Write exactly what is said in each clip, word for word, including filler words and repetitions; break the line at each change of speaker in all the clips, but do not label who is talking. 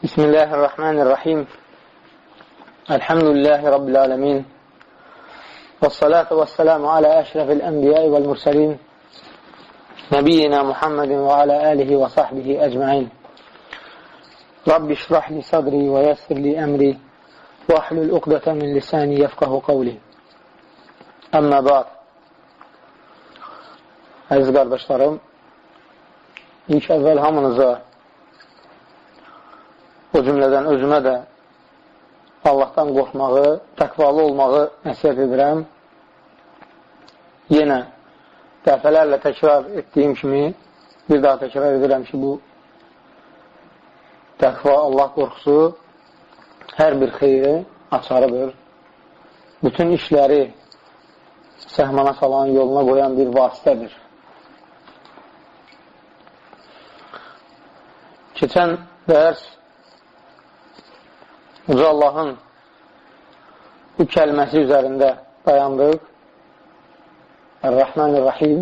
Bismillahirrahmanirrahim. Elhamdülillahi Rabbil alemin. Vessalatu vesselamu ala eşrefil enbiyai vel mursalin. Nebiyyina Muhammedin ve ala alihi ve sahbihi ecmain. Rabbi şrahli sadri ve yessirli emri ve ahlul uqdata min lisani yefkahu qavli. Amma ba'd. Əziz qardaşlarım, ilk əvvəl hamınıza, o cümlədən özümə də Allahdan qorxmağı, təqvalı olmağı nəsiyyət edirəm. Yenə dəfələrlə təkrar etdiyim kimi, bir daha təkrar edirəm ki, bu təqva, Allah qorxusu hər bir xeyri açarıdır. Bütün işləri səhmana salan, yoluna qoyan bir vasitədir. Keçən dərs Uca Allahın bu kəlməsi üzərində dayandıq. Ər-Rəhmanir-Rəhim.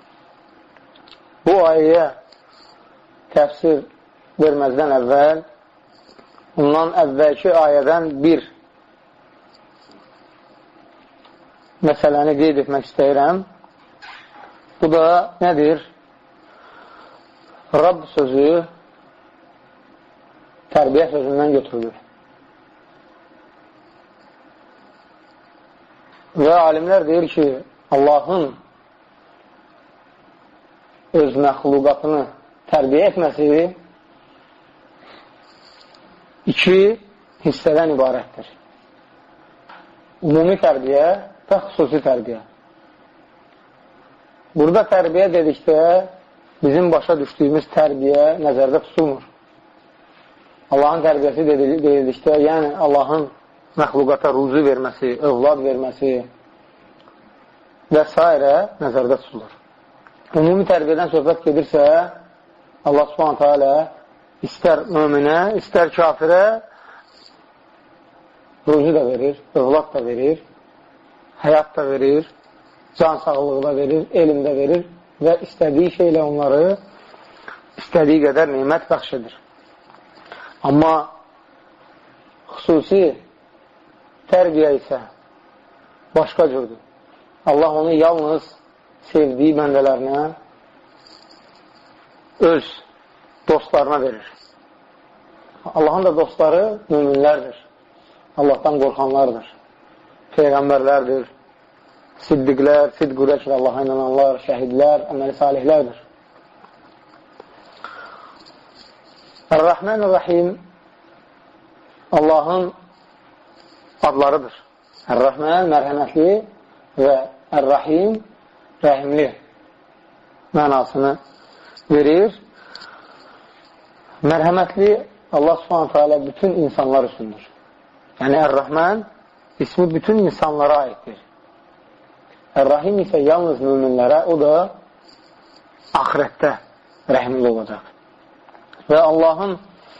Bu ayəyə təfsir verməzdən əvvəl, ondan əvvəlki ayədən bir məsələni qeyd etmək istəyirəm. Bu da nədir? Rabb sözü tərbiyə sözündən götürülür. Və alimlər deyir ki, Allahın öz məxluqatını tərbiyə etməsi iki hissədən ibarətdir. Ümumi tərbiyə və xüsusi tərbiyə. Burada tərbiyə dedikdə bizim başa düşdüyümüz tərbiyə nəzərdə tutulmur. Allahın tərbiyəsi dedikdə, yəni Allahın məxluqata ruzu verməsi, övlad verməsi və s. nəzərdə tutulur. Ümumi tərbiyədən söhbət gedirsə, Allah subhanətə alə istər möminə, istər kafirə ruzu da verir, övlad da verir, həyat da verir, can sağlığı da verir, elm də verir və istədiyi şeylə onları istədiyi qədər nimət bəxş edir. Amma xüsusi tərbiyə isə başqa cürdür. Allah onu yalnız sevdiyi bəndələrinə, öz dostlarına verir. Allahın da dostları müminlərdir. Allahdan qorxanlardır. Peyğəmbərlərdir. Siddiqlər, sidqürəklə Allaha inananlar, şəhidlər, əməli salihlərdir. Ər-Rəhmanir-Rəhim Allahın adlarıdır. Ər-Rəhmən mərhəmətli və Ər-Rahim rəhimli mənasını verir. Mərhəmətli Allah subhanətə alə bütün insanlar üçündür. Yəni Ər-Rəhmən ismi bütün insanlara aiddir. Ər-Rahim isə yalnız müminlərə, o da axirətdə rəhimli olacaq. Və Allahın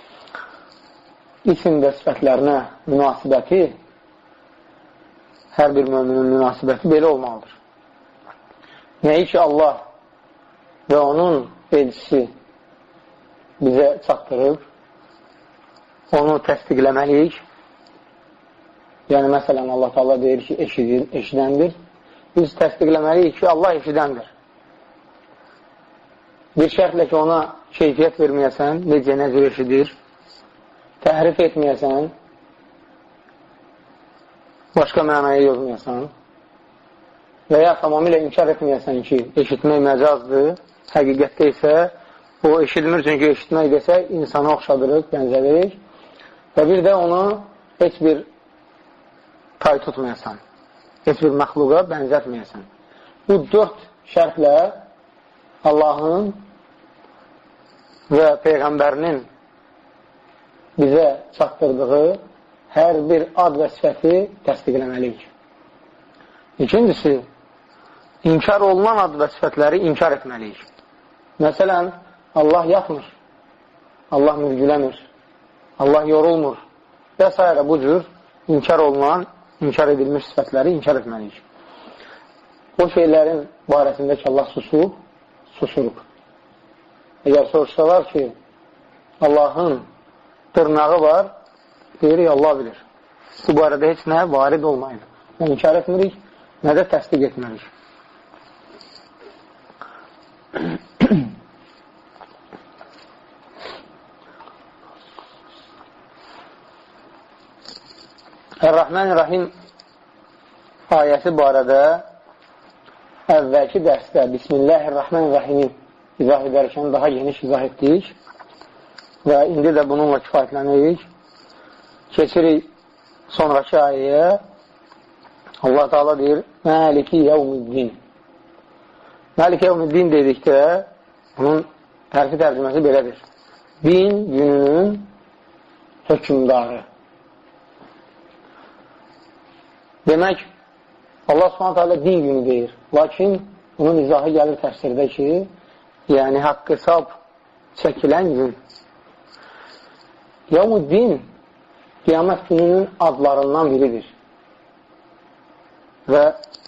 isim və sifətlərinə münasibəti, hər bir müminin münasibəti belə olmalıdır. Nəyi ki, Allah və onun elçisi bizə çatdırıb, onu təsdiqləməliyik. Yəni, məsələn, Allah Teala deyir ki, eşidir, eşidəndir. Biz təsdiqləməliyik ki, Allah eşidəndir. Bir şərtlə ki, ona keyfiyyət verməyəsən, necə nəzir eşidir, təhrif etməyəsən, başqa mənaya yozmayasan və ya tamamilə inkar etməyəsən ki, eşitmək məcazdır, həqiqətdə isə o eşitmir, çünki eşitmək desə insana oxşadırıq, bənzədirik və bir də onu heç bir tay tutmayasan, heç bir məxluqa bənzətməyəsən. Bu dörd şərtlə Allahın və Peyğəmbərinin bizə çatdırdığı hər bir ad və sifəti təsdiqləməliyik. İkincisi, inkar olunan ad və sifətləri inkar etməliyik. Məsələn, Allah yatmır, Allah mürgüləmir, Allah yorulmur və s. bu cür inkar olunan, inkar edilmiş sifətləri inkar etməliyik. O şeylərin barəsində ki, Allah susub, susuruq. Əgər soruşsalar ki, Allahın dırnağı var, deyirik, Allah bilir. Bu barədə heç nə varid olmayın. Nə inkar etmirik, nə də təsdiq etmirik. Ər-Rəhmən-Rəhim ayəsi barədə əvvəlki dərsdə Bismillahirrahmanirrahim izah edərkən daha geniş izah etdik və indi də bununla kifayətlənirik. Keçirik sonraki ayəyə. Allah Teala deyir, Maliki yevmiddin. Maliki yevmiddin dedikdə bunun tərfi tərcüməsi belədir. Din gününün hökümdarı. Demək, Allah Subhanahu Teala din günü deyir. Lakin bunun izahı gəlir təfsirdə ki, yəni haqq hesab çəkilən gün. Yevmiddin qiyamət gününün adlarından biridir. Və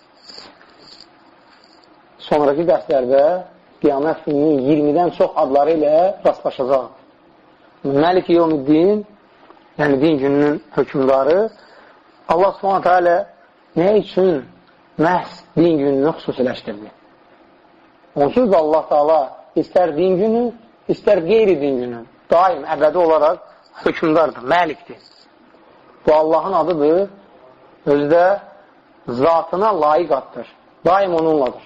sonraki dərslərdə qiyamət gününün iyirmidən çox adları ilə rastlaşacaq. Məlik Yevmiddin, yəni din gününün hökümdarı, Allah Subhanahu Teala nə üçün məhz din gününü xüsusiləşdirdi? Onsuz da Allah Teala istər din günü, istər qeyri din günü daim əbədi olaraq hökümdardır, məlikdir. Bu Allahın adıdır, özdə zatına layiq addır, daim onunladır.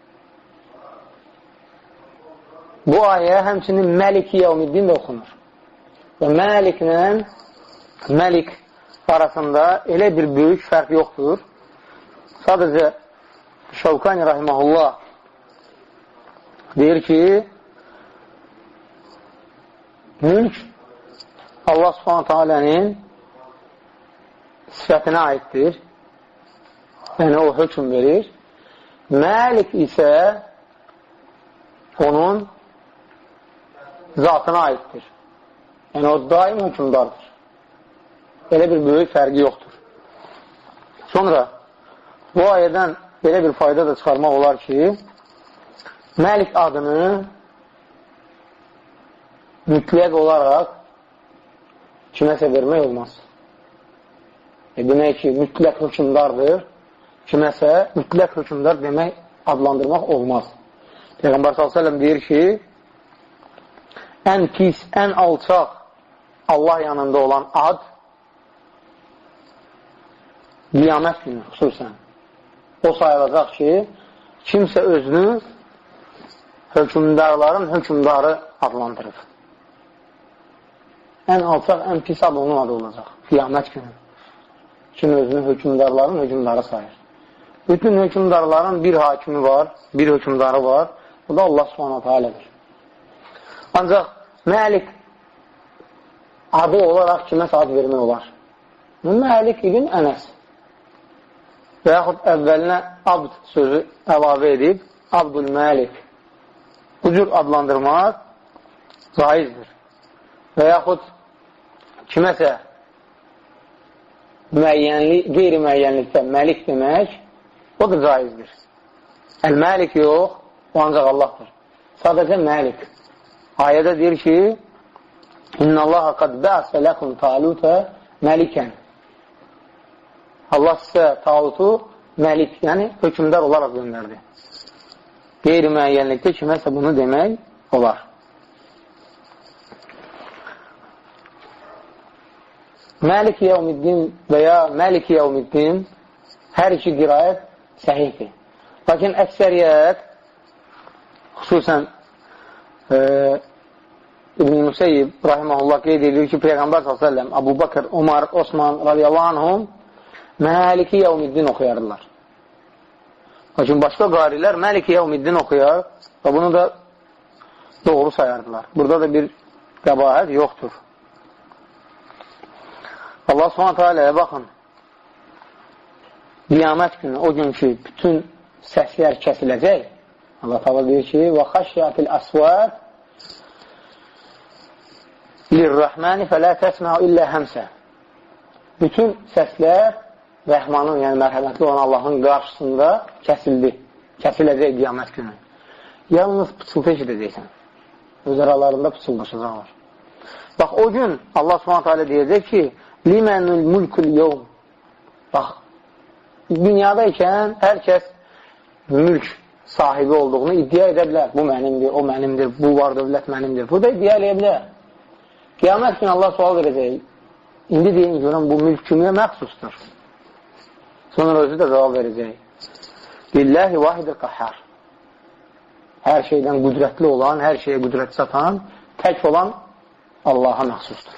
Bu ayə həmçinin Məlik-i Yevmiddin də oxunur. Və Məliklə Məlik arasında elə bir böyük fərq yoxdur. Sadəcə Şəvkani Rahiməhullah deyir ki, mülk Allah Subhanahu Teala'nın sifətinə aiddir. Yəni o hökm verir. Məlik isə onun zatına aiddir. Yəni o daim hökmdardır. Belə bir böyük fərqi yoxdur. Sonra bu ayədən belə bir fayda da çıxarmaq olar ki, Məlik adını mütləq olaraq kiməsə vermək olmaz. E, demək ki, mütləq hökmdardır, kiməsə mütləq hökmdar demək, adlandırmaq olmaz. Peyğəmbər sallallahu əleyhi və səlləm deyir ki, ən pis, ən alçaq Allah yanında olan ad qiyamət günü xüsusən o sayılacaq ki, kimsə özünü hökümdarların hökümdarı adlandırır. Ən alçaq, ən pis ad onun adı olacaq qiyamət günü. Kim özünü hökümdarların hökümdarı sayır. Bütün hökümdarların bir hakimi var, bir hökümdarı var. Bu da Allah Subhanahu Teala'dır. Ancaq Məlik adı olaraq kiməsə ad vermək olar. Məlik ibn Ənəs və yaxud əvvəlinə abd sözü əlavə edib Abdülməlik bu cür adlandırmaq caizdir. Və yaxud kiməsə müəyyənlik, qeyri-müəyyənlikdə məlik demək o da caizdir. Əl-Məlik yox, o ancaq Allahdır. Sadəcə Məlik. Ayədə deyir ki, İnna Allaha qad bə'sə ləkum talutə məlikən. Allah sizə talutu məlik, yəni hökümdar olaraq göndərdi. Qeyri-müəyyənlikdə kiməsə bunu demək olar. Məlik Yevmiddin və ya Məlik Yevmiddin hər iki qirayət səhihdir. Lakin əksəriyyət xüsusən e, İbn-i Müseyyib rahiməhullah qeyd edir ki, Peyğəmbər sallallahu əleyhi və səlləm, Əbu Bakır, Umar, Osman radiyallahu anhum Məliki Yevmiddin oxuyardılar. Lakin başqa qarilər Məliki Yevmiddin oxuyar və bunu da doğru sayardılar. Burada da bir qəbahət yoxdur. Allah Subhanahu Teala'ya baxın. Qiyamət günü, o gün ki, bütün səslər kəsiləcək. Allah Teala deyir ki, və xəşyatil əsvad lirrahmani fələ təsməu illə həmsə. Bütün səslər Rəhmanın, yəni mərhəmətli olan Allahın qarşısında kəsildi. Kəsiləcək qiyamət günü. Yalnız pıçıltı eşidəcəksən. Öz aralarında pıçıldaşacaqlar. Bax, o gün Allah Subhanahu taala deyəcək ki, limənul mulkul yevm. Bax, dünyadaykən hər kəs mülk sahibi olduğunu iddia edə bilər. Bu mənimdir, o mənimdir, bu var dövlət mənimdir. Bu da iddia edə bilər. Qiyamət günü Allah sual verəcək. İndi deyin görən bu mülk kimə məxsusdur? Sonra özü də cavab verəcək. Lillahi vahidil qahhar. Hər şeydən qüdrətli olan, hər şeyə qüdrət satan, tək olan Allaha məxsusdur.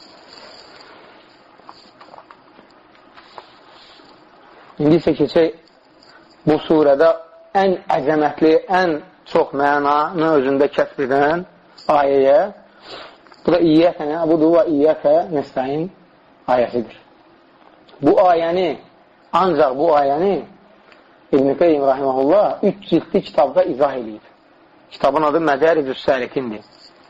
İndi isə keçək bu surədə ən əzəmətli, ən çox mənanı özündə kəsb edən ayəyə. Bu da İyyəkə nə'budu və İyyəkə nəstəin ayəsidir. Bu ayəni, ancaq bu ayəni İbn-i Qeym rahiməhullah üç ciltli kitabda izah edib. Kitabın adı Mədəricü's Səlikindir.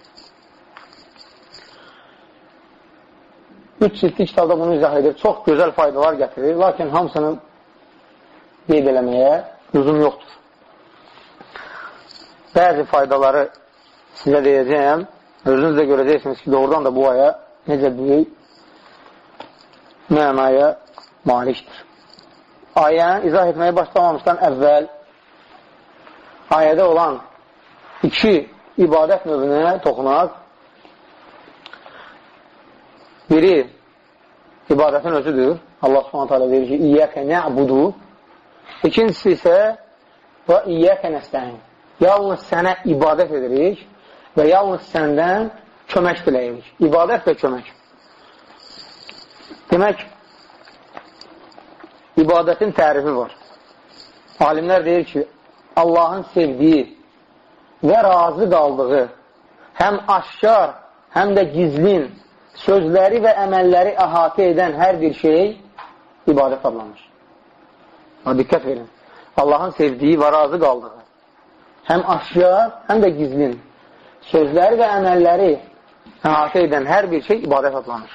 Üç ciltli kitabda bunu izah edir. Çox gözəl faydalar gətirir. Lakin hamısını qeyd eləməyə lüzum yoxdur. Bəzi faydaları sizə deyəcəyəm. Özünüz də görəcəksiniz ki, doğrudan da bu aya necə böyük mənaya malikdir. Ayəni izah etməyə başlamamışdan əvvəl ayədə olan iki ibadət növünə toxunaq. Biri ibadətin özüdür. Allah Subhanahu taala deyir ki, İyyəkə nə'budu. İkincisi isə və İyyəkə nəstəin. Yalnız sənə ibadət edirik və yalnız səndən kömək diləyirik. İbadət və kömək. Demək, ibadətin tərifi var. Alimlər deyir ki, Allahın sevdiyi və razı qaldığı həm aşkar, həm də gizlin sözləri və əməlləri əhatə edən hər bir şey ibadət adlanır. Diqqət verin. Allahın sevdiyi və razı qaldığı həm aşkar, həm də gizlin sözləri və əməlləri əhatə edən hər bir şey ibadət adlanır.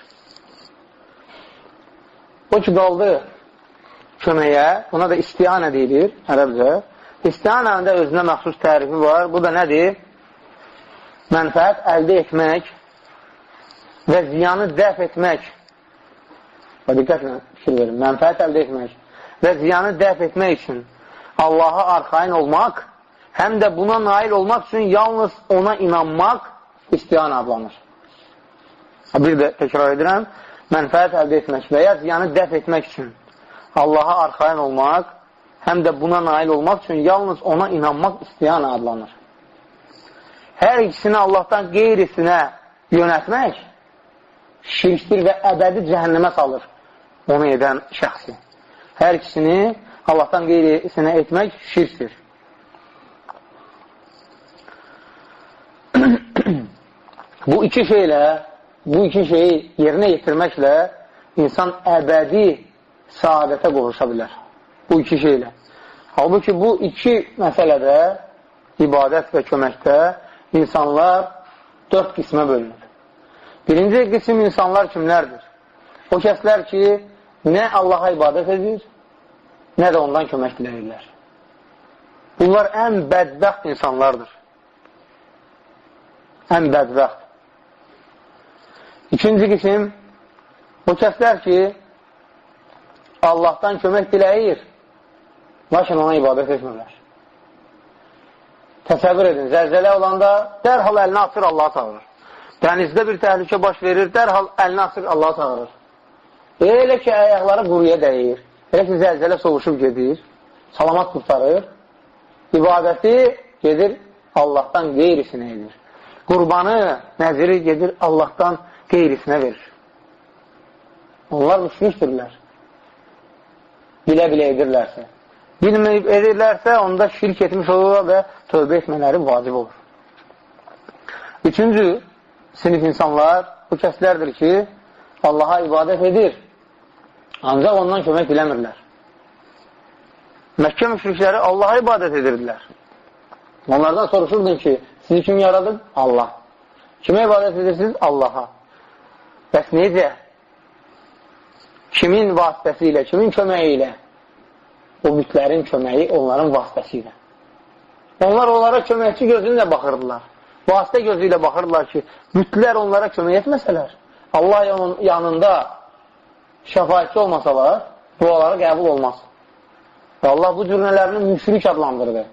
O ki, qaldı köməyə, buna da istianə deyilir ərəbcə. İstianənin də özünə məxsus tərifi var. Bu da nədir? Mənfəət əldə etmək və ziyanı dəf etmək. Və diqqətlə fikir verin. Mənfəət əldə etmək və ziyanı dəf etmək üçün Allaha arxayın olmaq, həm də buna nail olmaq üçün yalnız ona inanmaq istianə adlanır. Bir də təkrar edirəm. Mənfəət əldə etmək və ya ziyanı dəf etmək üçün Allaha arxayın olmaq, həm də buna nail olmaq üçün yalnız ona inanmaq istianə adlanır. Hər ikisini Allahdan qeyrisinə yönətmək şirkdir və əbədi cəhənnəmə salır onu edən şəxsi. Hər ikisini Allahdan qeyrisinə etmək şirkdir. Bu iki şeylə, bu iki şeyi yerinə yetirməklə insan əbədi saadətə qovuşa bilər. Bu iki şeylə. Halbuki bu iki məsələdə, ibadət və köməkdə insanlar dörd qismə bölünür. Birinci qism insanlar kimlərdir? O kəslər ki, nə Allaha ibadət edir, nə də ondan kömək diləyirlər. Bunlar ən bədbəxt insanlardır. Ən bədbəxt. İkinci qism, o kəslər ki, Allahdan kömək diləyir, lakin ona ibadət etmirlər. Təsəvvür edin, zəlzələ olanda dərhal əlini atır, Allaha çağırır. Dənizdə bir təhlükə baş verir, dərhal əlini atır, Allaha çağırır. Elə ki, əyəkləri quruya dəyir, elə ki, zəlzələ soğuşub gedir, salamat qurtarır, ibadəti gedir, Allahdan qeyrisinə edir. Qurbanı, nəziri gedir, Allahdan qeyrisinə verir. Onlar müşrikdirlər. Bilə-bilə edirlərsə. Bilməyib edirlərsə, onda şirk etmiş olur və tövbə etmələri vacib olur. Üçüncü sinif insanlar bu kəslərdir ki, Allaha ibadət edir, ancaq ondan kömək biləmirlər. Məkkə müşrikləri Allaha ibadət edirdilər. Onlardan soruşurdun ki, sizi kim yaradıb? Allah. Kimə ibadət edirsiniz? Allaha. Bəs necə? Kimin vasitəsilə, kimin köməyi ilə? O bütlərin köməyi onların vasitəsilə. Onlar onlara köməkçi gözünlə baxırdılar. vasitə gözü ilə baxırlar ki, mütlər onlara kömək etməsələr, Allah yanında şəfaətçi olmasalar, duaları qəbul olmaz. Və Allah bu cürnələrini müşrik adlandırdı.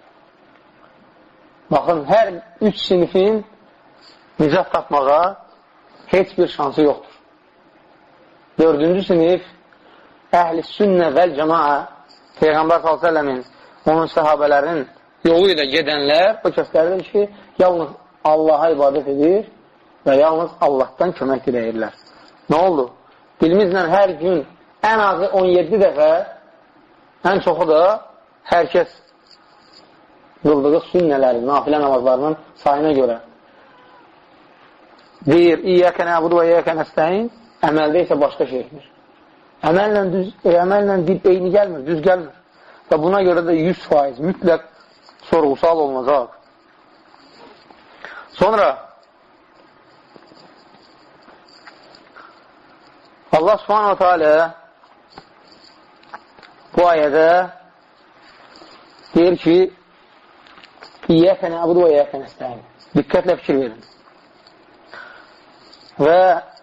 Baxın, hər üç sinifin nicat tapmağa heç bir şansı yoxdur. Dördüncü sinif əhl-i sünnə vəl cəmaa Peyğəmbər sallallahu əleyhi və səlləmin onun səhabələrin yolu ilə gedənlər bu kəslərdir ki, yalnız Allaha ibadət edir və yalnız Allahdan kömək diləyirlər. Nə oldu? Dilimizlə hər gün ən azı on yeddi dəfə, ən çoxu da hər kəs qıldığı sünnələrin, nafilə namazlarının sayına görə deyir, İyyəkə nəbudu və İyyəkə nəstəyin, əməldə isə başqa şey etmir. Əməllə, düz, e, əməllə dil eyni gəlmir, düz gəlmir. Və buna görə də yüz faiz mütləq sorğusal olunacaq. Sonra Allah subhanahu teala bu ayədə deyir ki, İyyəkə nəbudu və İyyəkə nəstəyin. Diqqətlə fikir verin. Və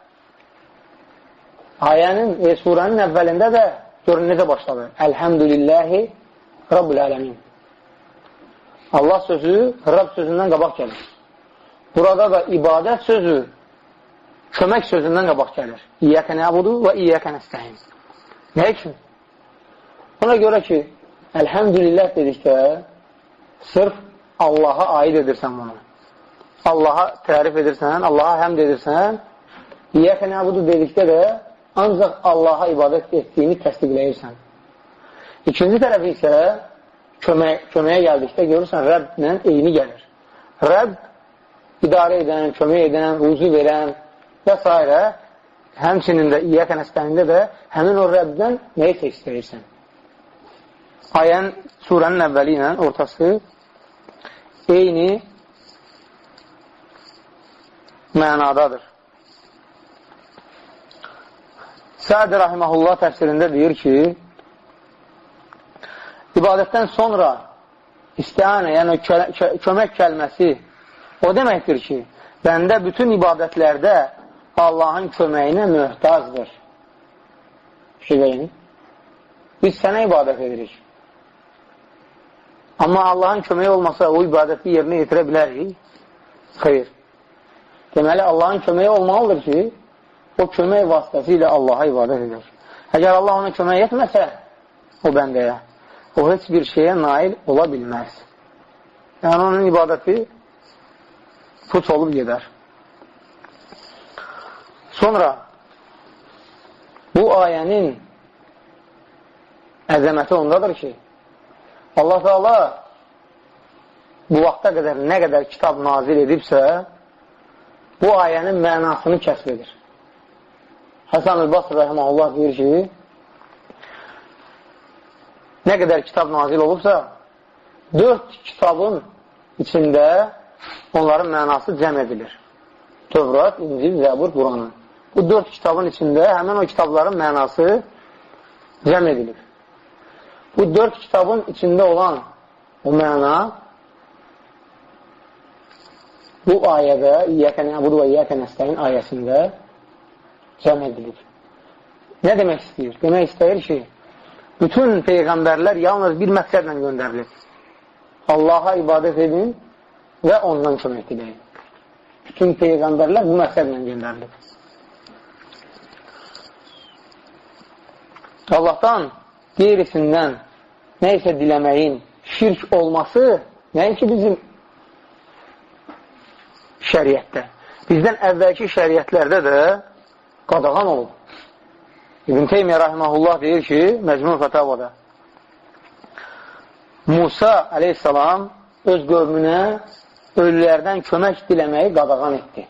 ayənin, e, surənin əvvəlində də görün necə başladı. Əlhəmdülilləhi Rabbul Ələmin. Allah sözü Rəbb sözündən qabaq gəlir. Burada da ibadət sözü kömək sözündən qabaq gəlir. İyyəkə nəbudu və İyyəkə nəstəyin. Nə üçün? Ona görə ki, əlhəmdülillah dedikdə sırf Allaha aid edirsən bunu. Allaha tərif edirsən, Allaha həmd edirsən. İyyəkə nəbudu dedikdə də ancaq Allaha ibadət etdiyini təsdiqləyirsən. İkinci tərəfi isə kömək, köməyə gəldikdə görürsən, Rəbblə eyni gəlir. Rəbb idarə edən, kömək edən, ruzu verən və s. Həmçinin də İyyəkə nəstəyində də həmin o Rəbbdən nəyi isə istəyirsən? Ayən surənin əvvəli ilə ortası eyni mənadadır. Səd Rahiməhullah təfsirində deyir ki, ibadətdən sonra istəyənə, yəni kö kö kömək kəlməsi o deməkdir ki, bəndə bütün ibadətlərdə Allahın köməyinə möhtazdır. Fikirləyin. Biz sənə ibadət edirik. Amma Allahın köməyi olmasa o ibadəti yerinə yetirə bilərik. Xeyr. Deməli, Allahın köməyi olmalıdır ki, o kömək vasitəsilə Allaha ibadət edir. Əgər Allah ona kömək etməsə, o bəndəyə, o heç bir şeyə nail ola bilməz. Yəni, onun ibadəti puç olub gedər. Sonra, bu ayənin əzəməti ondadır ki, Allah Teala bu vaxta qədər nə qədər kitab nazil edibsə, bu ayənin mənasını kəsb edir. Həsən el-Basr Rəhməhullah deyir ki, nə qədər kitab nazil olubsa, dörd kitabın içində onların mənası cəm edilir. Tövrat, İncil, Zəbur, Quranın. Bu dörd kitabın içində həmin o kitabların mənası cəm edilir. Bu dörd kitabın içində olan o məna bu ayədə İyyəkə nəbudu və İyyəkə nəstəyin ayəsində cəm edilir. Nə demək istəyir? Demək istəyir ki, bütün peyğəmbərlər yalnız bir məqsədlə göndərilir. Allaha ibadət edin və ondan kömək diləyin. Bütün peyğəmbərlər bu məqsədlə göndərilir. Allahdan qeyrisindən nə isə diləməyin şirk olması nəinki bizim şəriətdə. Bizdən əvvəlki şəriətlərdə də qadağan olub. İbn Teymiyyə Rahiməhullah deyir ki, Məcmu Fətavada Musa aleyhissalam öz qövmünə ölülərdən kömək diləməyi qadağan etdi.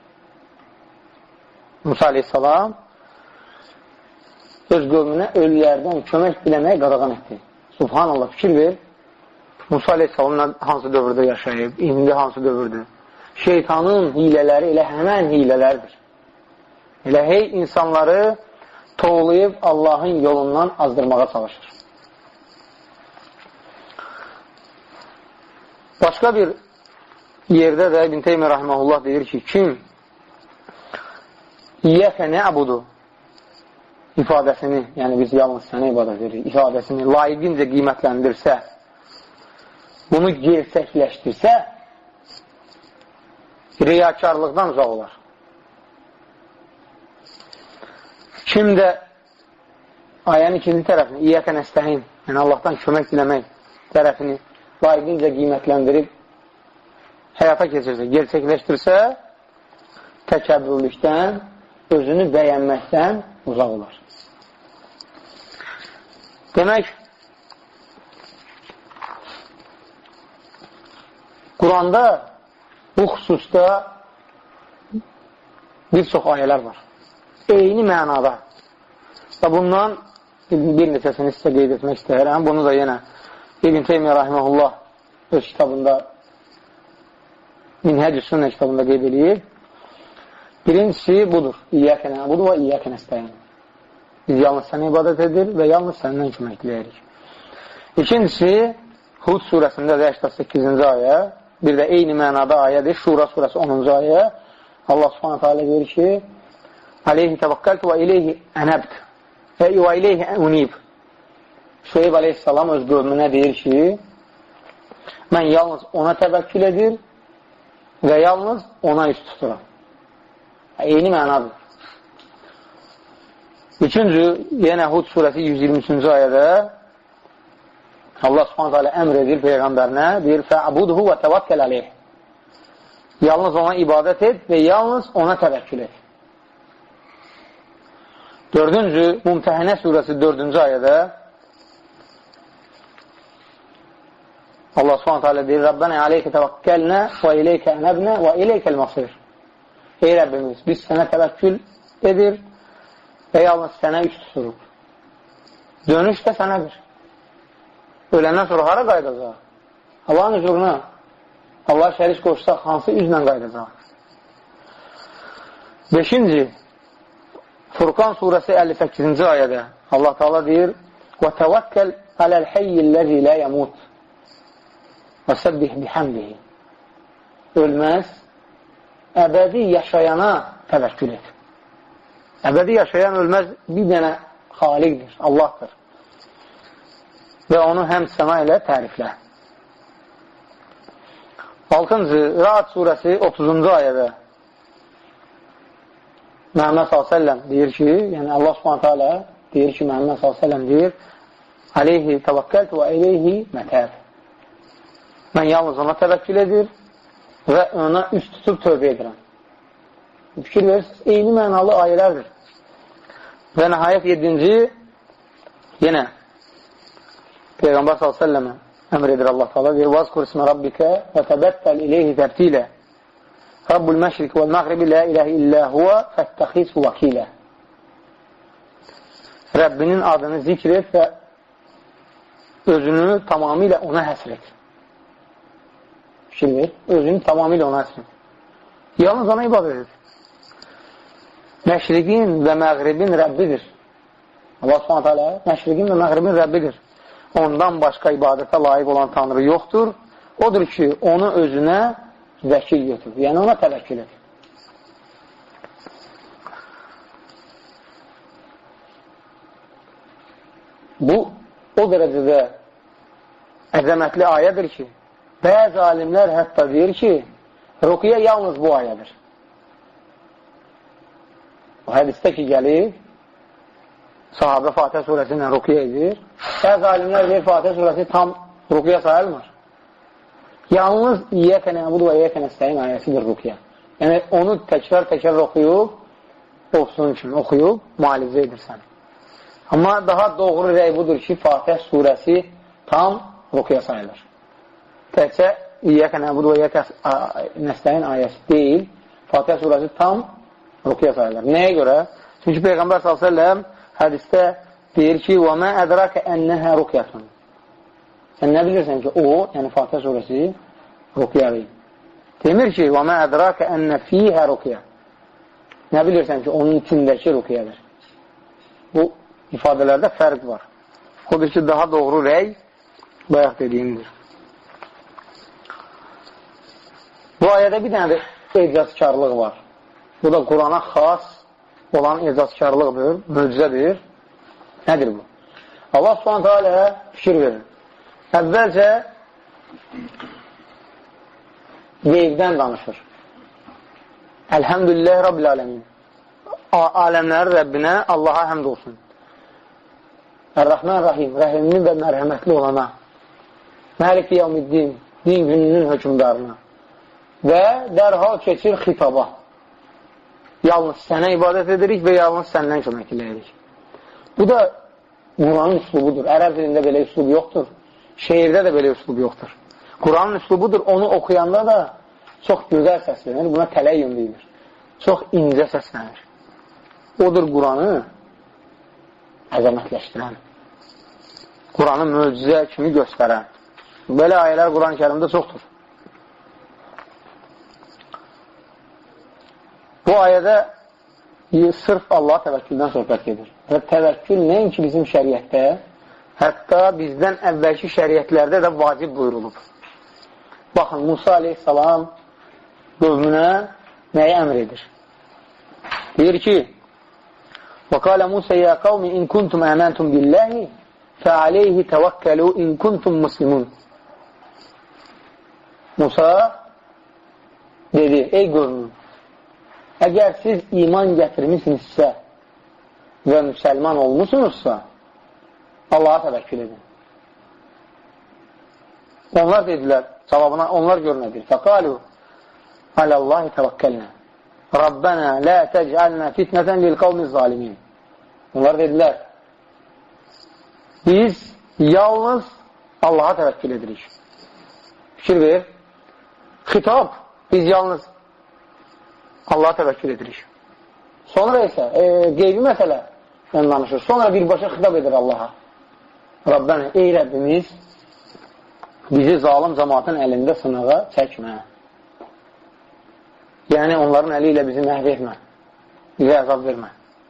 Musa aleyhissalam öz qövmünə ölülərdən kömək diləməyi qadağan etdi. Subhanallah, fikir ver. Musa aleyhissalam hansı dövrdə yaşayıb, indi hansı dövrdür? Şeytanın hilələri elə həmən hilələrdir. Elə hey insanları toğlayıb Allahın yolundan azdırmağa çalışır. Başqa bir yerdə də İbn Teymiyyə rahimehullah deyir ki, kim İyyəkə nə'budu ifadəsini, yəni biz yalnız sənə ibadət edirik, ifadəsini layiqincə qiymətləndirsə, bunu gerçəkləşdirsə, riyakarlıqdan uzaq olar. Kim də ayənin ikinci tərəfini, İyyəkə nəstəhin, yəni Allahdan kömək diləmək tərəfini layiqincə qiymətləndirib həyata keçirsə, gerçəkləşdirsə, təkəbbürlükdən, özünü bəyənməkdən uzaq olar. Demək, Quranda bu xüsusda bir çox ayələr var. Eyni mənada. Və bundan bir neçəsini sizə qeyd etmək istəyirəm. Bunu da yenə İbn Teymiyyə rahimehullah öz kitabında Minhec-i Sünnə kitabında qeyd edir. Birincisi budur. İyyəkə nə'budu və İyyəkə nəstəin. Biz yalnız sənə ibadət edir və yalnız səndən kömək diləyirik. İkincisi, Hud surəsində də səksən səkkizinci ayə, bir də eyni mənada ayədir. Şura surəsi onuncu ayə. Allah subhanətə alə deyir ki, Aleyhi təvəkkəltü və ileyhi ənəbd və ileyhi unib. Şüeyb aleyhissalam öz qövmünə deyir ki, mən yalnız ona təvəkkül edir və yalnız ona üst tuturam. Eyni mənadır. Üçüncü, yenə Hud surəsi yüz iyirmi üçüncü ayədə Allah subhanətə alə əmr edir Peyğəmbərinə, deyir, fə'budhu və təvəkkəl aleyh. Yalnız ona ibadət et və yalnız ona təvəkkül et. Dördüncü, Mumtəhinə surəsi dördüncü ayədə Allah subhanətə alə deyir, Rabbənə aleykə təvəkkəlnə və ileykə ənəbnə və ileykəl masir. Ey Rəbbimiz, biz sənə təvəkkül edir və yalnız sənə üst tuturuq. Dönüş də sənədir. Öləndən sonra hara qaydacaq? Allahın huzuruna. Allah şərik qoşsaq, hansı üzlə qaydacaq? Beşinci, Furqan surəsi əlli səkkizinci ayədə Allah Teala deyir, وَتَوَكَّلْ عَلَى الْحَيِّ الَّذِي لَا يَمُوتُ وَسَبِّحْ بِحَمْدِهِ. Ölməz, əbədi yaşayana təvəkkül et. Əbədi yaşayan ölməz bir dənə xaliqdir, Allahdır. Və onu həm səma ilə təriflə. Altıncı, Ra'd surəsi otuzuncu ayədə Məhəmməd sallallahu əleyhi və səlləm deyir ki, yəni Allah subhanətə alə deyir ki, Məhəmməd sallallahu əleyhi və səlləm deyir, Aleyhi təvəkkəltü və ileyhi mətəb. Mən yalnız ona təvəkkül edir və ona üst tutub tövbə edirəm. Fikir verirsiniz, eyni mənalı ayələrdir. Və nəhayət yedinci, yenə Peyğəmbər sallallahu əleyhi və səlləmə əmr edir Allah Teala deyir, vazkur ismə rabbikə və təbəttəl ileyhi təbtilə. Rabbul məşrik vəl məğribi la ilahe illə huvə fəttəxisu vəkilə. Rəbbinin adını zikr et və özünü tamamilə ona həsr et. Fikir ver, özünü tamamilə ona həsr et. Yalnız ona ibadət et. Məşriqin və məğribin Rəbbidir. Allah subhanətə alə məşriqin və məğribin Rəbbidir. Ondan başqa ibadətə layiq olan Tanrı yoxdur. Odur ki, onu özünə vəkil götür. Yəni, ona təvəkkül et. Bu, o dərəcədə əzəmətli ayədir ki, bəzi alimlər hətta deyir ki, ruqiyyə yalnız bu ayədir. O hədisdə ki, gəlir, sahabə Fatihə surəsi ilə ruqiyyə edir. Bəzi alimlər deyir, Fatihə surəsi tam ruqiyyə sayılmır. Yalnız İyyəkə nə'budu və İyyəkə nəstəin ayəsidir ruqiyyə. Yəni, onu təkrar-təkrar oxuyub, olsun kimi oxuyub, müalicə edirsən. Amma daha doğru rəy budur ki, Fatihə surəsi tam ruqiyyə sayılır. Təkcə İyyəkə nə'budu və İyyəkə nəstəin ayəsi deyil, Fatihə surəsi tam ruqiyyə sayılır. Nəyə görə? Çünki Peyğəmbər sallallahu əleyhi və səlləm hədisdə deyir ki, وَمَا أَدْرَكَ أَنَّهَا رُقْيَةٌ. Sən nə bilirsən ki, o, yəni Fatihə surəsi ruqiyədir. Demir ki, وَمَا أَدْرَكَ أَنَّ فِيهَا رُقْيَةٌ. Nə bilirsən ki, onun içindəki ruqiyədir. Bu ifadələrdə fərq var. Odur ki, daha doğru rəy bayaq dediyimdir. Bu Bu ayədə bir dənə də ecazkarlıq var. Bu da Qurana xas olan ecazkarlıqdır, möcüzədir. Nədir bu? Allah subhanətə alə fikir verir. Əvvəlcə qeybdən danışır. Əlhəmdülillah Rabbil aləmin. Aləmlərin Rəbbinə Allaha həmd olsun. Ər-Rəhmən Rəhim, rəhimli və mərhəmətli olana. Məlik yevmiddin, din gününün hökümdarına. Və dərhal keçir xitaba. Yalnız sənə ibadət edirik və yalnız səndən kömək edirik. Bu da Quranın üslubudur. Ərəb dilində belə üslub yoxdur. Şeirdə də belə üslub yoxdur. Quranın üslubudur. Onu oxuyanda da çox gözəl səslənir. Buna tələyyüm deyilir. Çox incə səslənir. Odur Quranı əzəmətləşdirən. Quranı möcüzə kimi göstərən. Belə ayələr Quran-ı Kərimdə çoxdur. Bu ayədə sırf Allah təvəkküldən söhbət gedir. Və təvəkkül nəinki bizim şəriətdə, hətta bizdən əvvəlki şəriətlərdə də vacib buyurulub. Baxın, Musa aleyhissalam qövmünə nəyə əmr edir? Deyir ki, وَقَالَ مُوسَى يَا قَوْمِ إِنْ كُنْتُمْ آمَنْتُمْ بِاللَّهِ فَعَلَيْهِ تَوَكَّلُوا إِنْ كُنْتُمْ مُسْلِمُونَ. Musa dedi, ey qövmüm, əgər siz iman gətirmişsinizsə və müsəlman olmuşsunuzsa, Allaha təvəkkül edin. Onlar dedilər, cavabına onlar görmədir. Fəqalu aləllahi təvəkkəlnə. Rabbənə lə təcəlnə fitnətən lil qavmi zalimin. Onlar dedilər, biz yalnız Allaha təvəkkül edirik. Fikir ver, xitab, biz yalnız Allaha təvəkkül edirik. Sonra isə e, qeybi məsələ danışır. Sonra birbaşa xitab edir Allaha. Rabbənə, ey Rəbbimiz, bizi zalim cəmaatın əlində sınağa çəkmə. Yəni, onların əli ilə bizi məhv etmə. Bizə əzab vermə.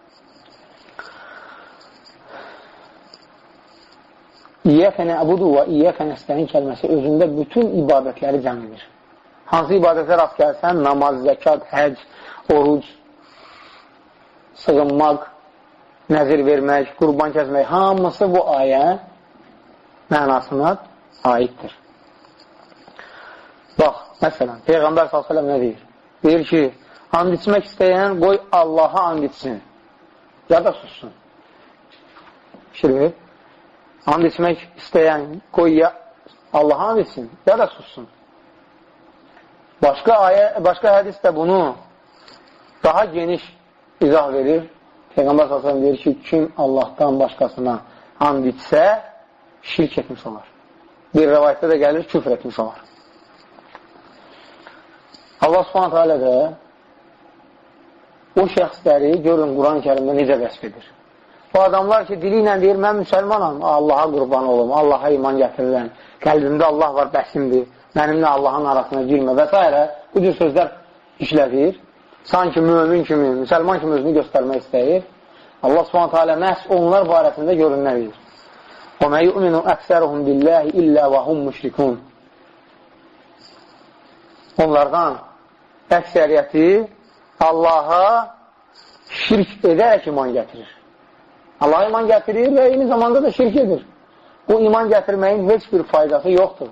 İyyəkə nə'budu və iyyəkə nəstəyin kəlməsi özündə bütün ibadətləri cəm edir. Hansı ibadətə rast gəlsən, namaz, zəkat, həc, oruc, sığınmaq, nəzir vermək, qurban kəsmək, hamısı bu ayə mənasına aiddir. Bax, məsələn, Peyğəmbər sallallahu əleyhi və səlləm nə deyir? Deyir ki, and içmək istəyən qoy Allaha and içsin, ya da sussun. Fikir ver. And içmək istəyən qoy ya Allaha and içsin, ya da sussun. Başqa ayə, başqa hədis də bunu daha geniş izah verir. Peyğəmbər sallallahu əleyhi və səlləm deyir ki, kim Allahdan başqasına and içsə, şirk etmiş olar. Bir rəvayətdə də gəlir, küfr etmiş olar. Allah subhanətə alə də o şəxsləri görün Quran-ı Kərimdə necə vəsf edir. Bu adamlar ki, dili ilə deyir, mən müsəlmanam, Allaha qurban olum, Allaha iman gətirirəm, qəlbimdə Allah var, bəsimdir, mənimlə Allahın arasına girmə və s. Bu cür sözlər işlədir. Sanki mümin kimi, müsəlman kimi özünü göstərmək istəyir. Allah subhanətə alə məhz onlar barəsində görünmək edir. وَمَا يُؤْمِنُ أَكْسَرُهُمْ بِاللَّهِ إِلَّا وَهُمْ مُشْرِكُونَ. Onlardan əksəriyyəti Allaha şirk edərək iman gətirir. Allaha iman gətirir və eyni zamanda da şirk edir. Bu iman gətirməyin heç bir faydası yoxdur.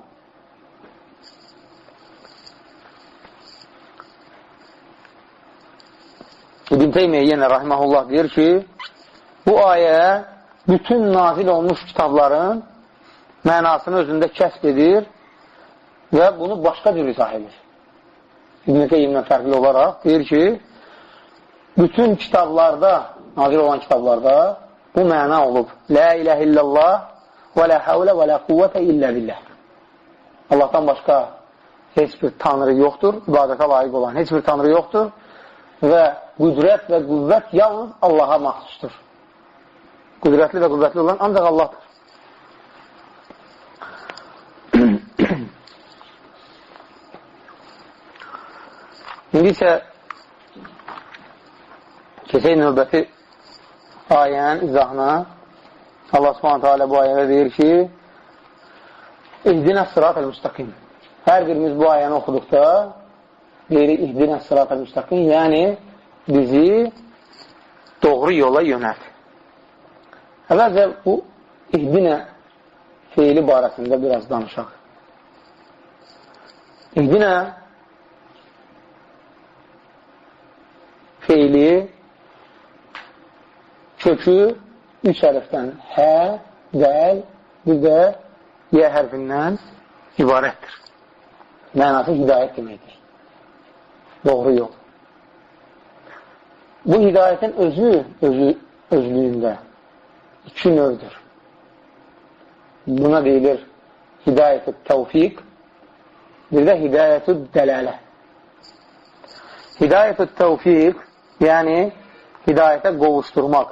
İbn Teymiyyə yenə rahiməhullah deyir ki, bu ayə bütün nazil olmuş kitabların mənasını özündə kəsb edir və bunu başqa cür izah edir. İbn Teymiyyə fərqli olaraq deyir ki, bütün kitablarda, nazil olan kitablarda bu məna olub. La ilahe illallah və la havlə və la quvvətə illə billah. Allahdan başqa heç bir tanrı yoxdur, ibadətə layiq olan heç bir tanrı yoxdur və qüdrət və qüvvət yalnız Allaha məxsusdur. Qüdrətli və qüvvətli olan ancaq Allahdır. İndi isə keçək növbəti ayənin izahına. Allah subhanətə alə bu ayədə deyir ki, İhdinə sırat-ül-müstəqim. Hər birimiz bu ayəni oxuduqda deyirik ihdinə sırat-ı müstəqim, yəni bizi doğru yola yönəlt. Əvvəlcə bu ihdinə feili barəsində biraz danışaq. İhdinə feili kökü üç hərfdən hə, dəl, bir də yə hərfindən ibarətdir. Mənası hidayət deməkdir. Doğru yol. Bu hidayətin özü, özü özlüyündə iki növdür. Buna deyilir hidayət-ü təvfiq, bir də hidayət-ü dələlə. Hidayət-ü təvfiq, yəni hidayətə qovuşturmaq,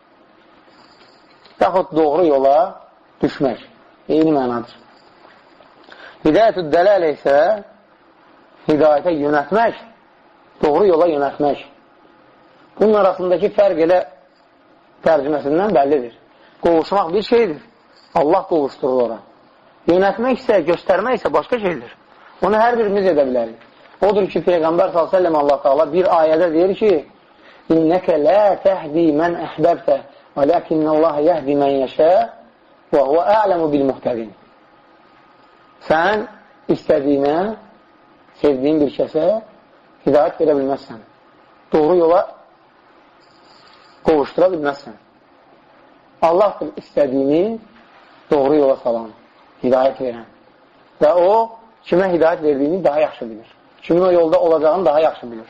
yaxud doğru yola düşmək, eyni mənadır. Hidayət-ü dələlə isə hidayətə yönətmək, doğru yola yönətmək. Bunun arasındakı fərq elə tərcüməsindən bəllidir. Qovuşmaq bir şeydir. Allah qovuşturur ora. Yönətmək isə, göstərmək isə başqa şeydir. Onu hər birimiz edə bilərik. Odur ki, Peyğəmbər sallallahu əleyhi və səlləm Allah Taala bir ayədə deyir ki: "İnnəkə la tehdi men ehbabta, velakinnallaha yehdi men yasha və huve a'lemu bil muhtedin." Sən istədiyinə, sevdiyin bir kəsə hidayət verə bilməzsən. Doğru yola qovuşdura bilməzsən. Allahdır istədiyini doğru yola salan, hidayət verən. Və o, kimə hidayət verdiyini daha yaxşı bilir. Kimin o yolda olacağını daha yaxşı bilir.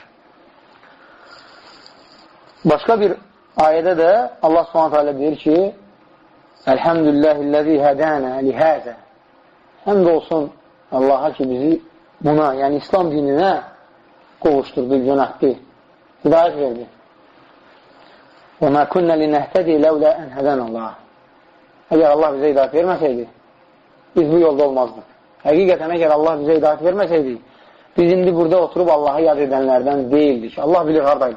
Başqa bir ayədə də Allah Subhanahu taala deyir ki: "Elhamdülillahi'llezî hedâna lihâzâ." Həmd olsun Allaha ki bizi buna, yəni İslam dininə qovuşturdu, yönətdi, hidayət verdi. وَمَا كُنَّ لِنَهْتَدِي لَوْلَا أَنْ هَدَانَ اللّٰهِ. Əgər Allah bizə hidayət verməsəydi, biz bu yolda olmazdıq. Həqiqətən, əgər Allah bizə hidayət verməsəydi, biz indi burada oturub Allah'a yad edənlərdən deyildik. Allah bilir haradaydı.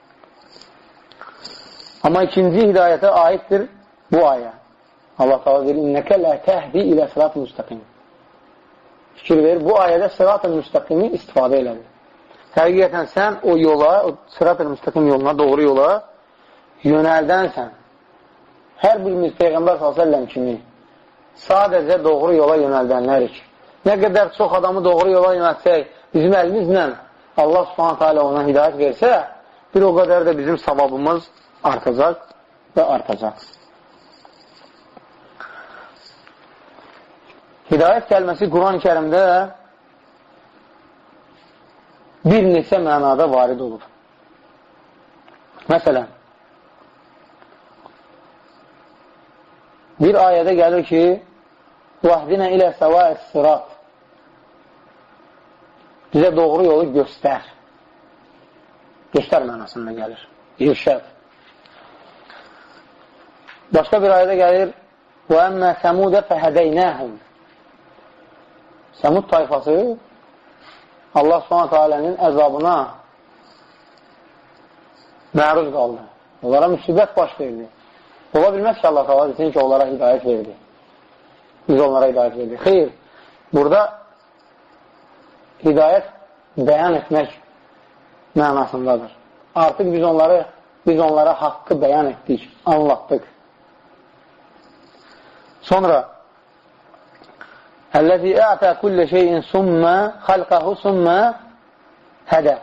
Amma ikinci hidayətə aiddir bu ayə. Allah Teala deyir: "İnnəkə lə təhdi ilə sırat-ı müstəqim." Fikir ver, bu ayədə sırat-ı müstəqimi istifadə elədi. Həqiqətən sən o yola, o sırat-ı müstəqim yoluna, doğru yola yönəldənsən. Hər birimiz Peyğəmbər sallallahu əleyhi və səlləm kimi sadəcə doğru yola yönəldənlərik. Nə qədər çox adamı doğru yola yönəltsək, bizim əlimizlə Allah Subhanahu taala ona hidayət versə, bir o qədər də bizim savabımız artacaq və artacaq. Hidayət kəlməsi Quran-ı Kərimdə bir neçə mənada varid olur. Məsələn, bir ayədə gəlir ki: "Vahdinə ilə səvâis sırat." Bizə doğru yolu göstər. Göstər mənasında gəlir. İrşad. Başqa bir ayədə gəlir: "Və əmmə səmudə fəhədəynəhum." Səmud tayfası Allah Subhanahu taala'nın əzabına məruz qaldı. Onlara müsibət baş verdi. Ola bilməz ki, Allah Teala desin ki, onlara hidayət verdi. Biz onlara hidayət verdik. Xeyr, burada hidayət bəyan etmək mənasındadır. Artıq biz onları, biz onlara haqqı bəyan etdik, anlatdıq. Sonra "Əl-ləzî ə'tə kullə şeyin summə xalqəhu summə hədə."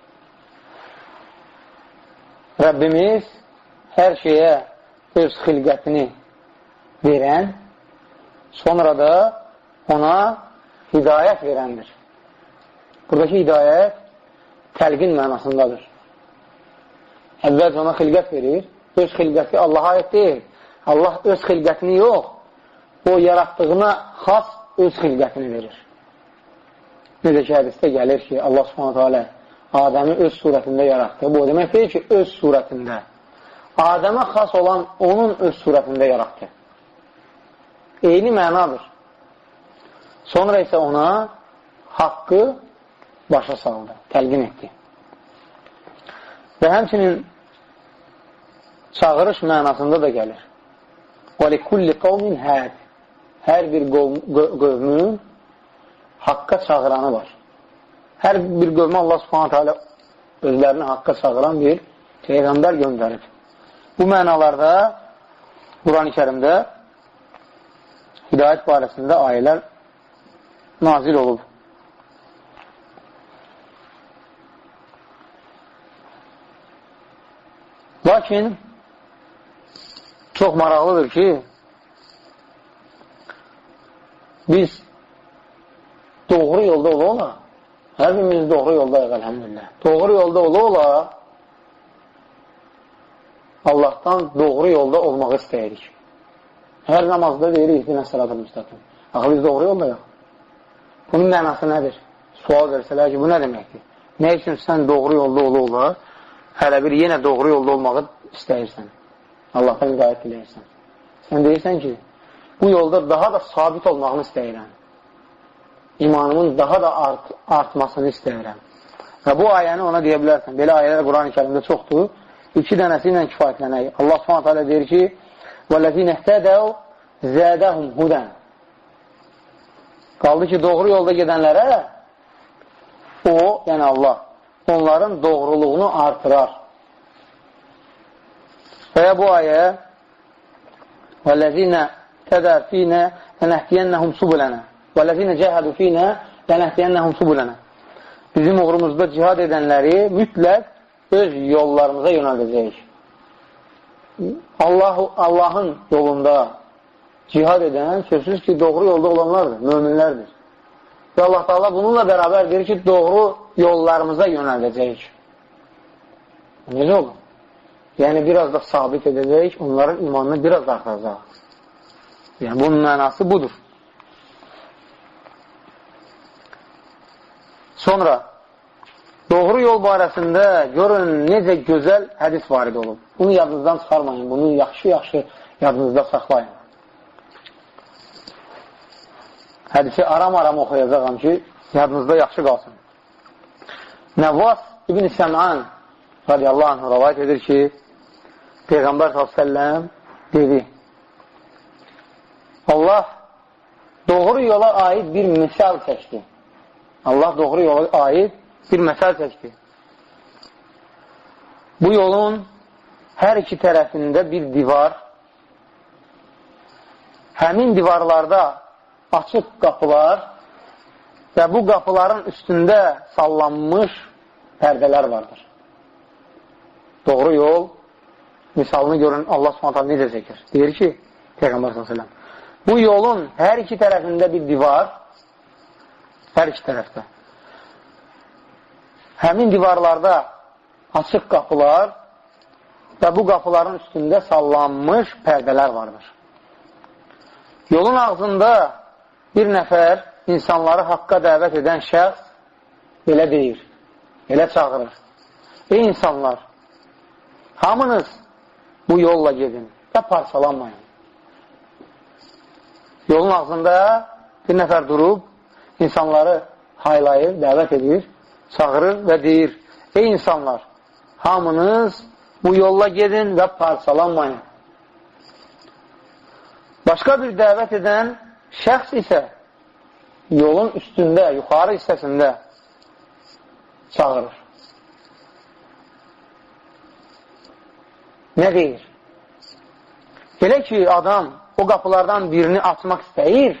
Rəbbimiz hər şeyə öz xilqətini verən, sonra da ona hidayət verəndir. Buradakı hidayət təlqin mənasındadır. Əvvəlcə ona xilqət verir, öz xilqəti Allaha aid deyil. Allah öz xilqətini yox, o yaratdığına xas öz xilqətini verir. Necə ki, hədisdə gəlir ki, Allah Subhanahu taala Adəmi öz surətində yaratdı. Bu demək deyil ki, öz surətində. Adəmə xas olan onun öz surətində yaratdı. Eyni mənadır. Sonra isə ona haqqı başa saldı, təlqin etdi. Və həmçinin çağırış mənasında da gəlir. وَلِكُلِّ قَوْمٍ هَادٍ. Hər bir qövmün haqqa çağıranı var. hər bir qövmə Allah subhanətə alə özlərini haqqa çağıran bir Peyğəmbər göndərir. Bu mənalarda Quran-ı Kərimdə hidayət barəsində ayələr nazil olub. Lakin çox maraqlıdır ki, biz doğru yolda ola ola, hər birimiz doğru yoldayıq, əlhəmdülillah. Doğru yolda ola ola, Allahdan doğru yolda olmağı istəyirik. Hər namazda deyirik, ihdinə sıratı müstəqim. Axı, biz doğru yoldayıq. Bunun mənası nədir? Sual versələr ki, bu nə deməkdir? Nə üçün sən doğru yolda ola ola, hələ bir yenə doğru yolda olmağı istəyirsən? Allahdan hidayət diləyirsən. Sən deyirsən ki, bu yolda daha da sabit olmağını istəyirəm. İmanımın daha da art, artmasını istəyirəm. Və bu ayəni ona deyə bilərsən. Belə ayələr Quran-ı Kərimdə çoxdur. İki dənəsi ilə kifayətlənək. Allah subhanət hələ deyir ki, وَالَّذِينَ اهْتَدَوْا زَادَهُمْ هُدًا. Qaldı ki, doğru yolda gedənlərə o, yəni Allah, onların doğruluğunu artırar. Və ya bu ayə وَالَّذِينَ تَدَى فِينَا لَنَهْدِيَنَّهُمْ سُبُلَنَا وَالَّذِينَ جَاهَدُوا فِينَا لَنَهْدِيَنَّهُم سُبُلَنَا. Bizim uğrumuzda cihad edənləri mütləq öz yollarımıza yönəldəcəyik. Allah, Allahın yolunda cihad edən sözsüz ki, doğru yolda olanlardır, möminlərdir. Və Allah Teala bununla bərabər deyir ki, doğru yollarımıza yönəldəcəyik. Necə olur? Yəni, biraz da sabit edəcəyik, onların imanını biraz da artıracaq. Yəni, bunun mənası budur. Sonra, doğru yol barəsində görün necə gözəl hədis varid olub. Bunu yadınızdan çıxarmayın, bunu yaxşı-yaxşı yadınızda saxlayın. Hədisi aram-aram oxuyacaqam ki, yadınızda yaxşı qalsın. Nəvvas İbn-i Səm'an radiyallahu anh rəvayət edir ki, Peyğəmbər sallallahu aleyhi ve sellem dedi, Allah doğru yola aid bir misal çəkdi. Allah doğru yola aid bir məsəl çəkdi. Bu yolun hər iki tərəfində bir divar, həmin divarlarda açıq qapılar və bu qapıların üstündə sallanmış pərdələr vardır. Doğru yol misalını görün Allah Subhanahu necə çəkir. Deyir ki, Peyğəmbər sallallahu əleyhi və səlləm, bu yolun hər iki tərəfində bir divar, hər iki tərəfdə. Həmin divarlarda açıq qapılar və bu qapıların üstündə sallanmış pərdələr vardır. Yolun ağzında bir nəfər insanları haqqa dəvət edən şəxs belə deyir, belə çağırır. Ey insanlar, hamınız bu yolla gedin və parçalanmayın. Yolun ağzında bir nəfər durub, insanları haylayır, dəvət edir, çağırır və deyir, ey insanlar, hamınız bu yolla gedin və parçalanmayın. Başqa bir dəvət edən şəxs isə yolun üstündə, yuxarı hissəsində çağırır. Nə deyir? Elə ki, adam o qapılardan birini açmaq istəyir,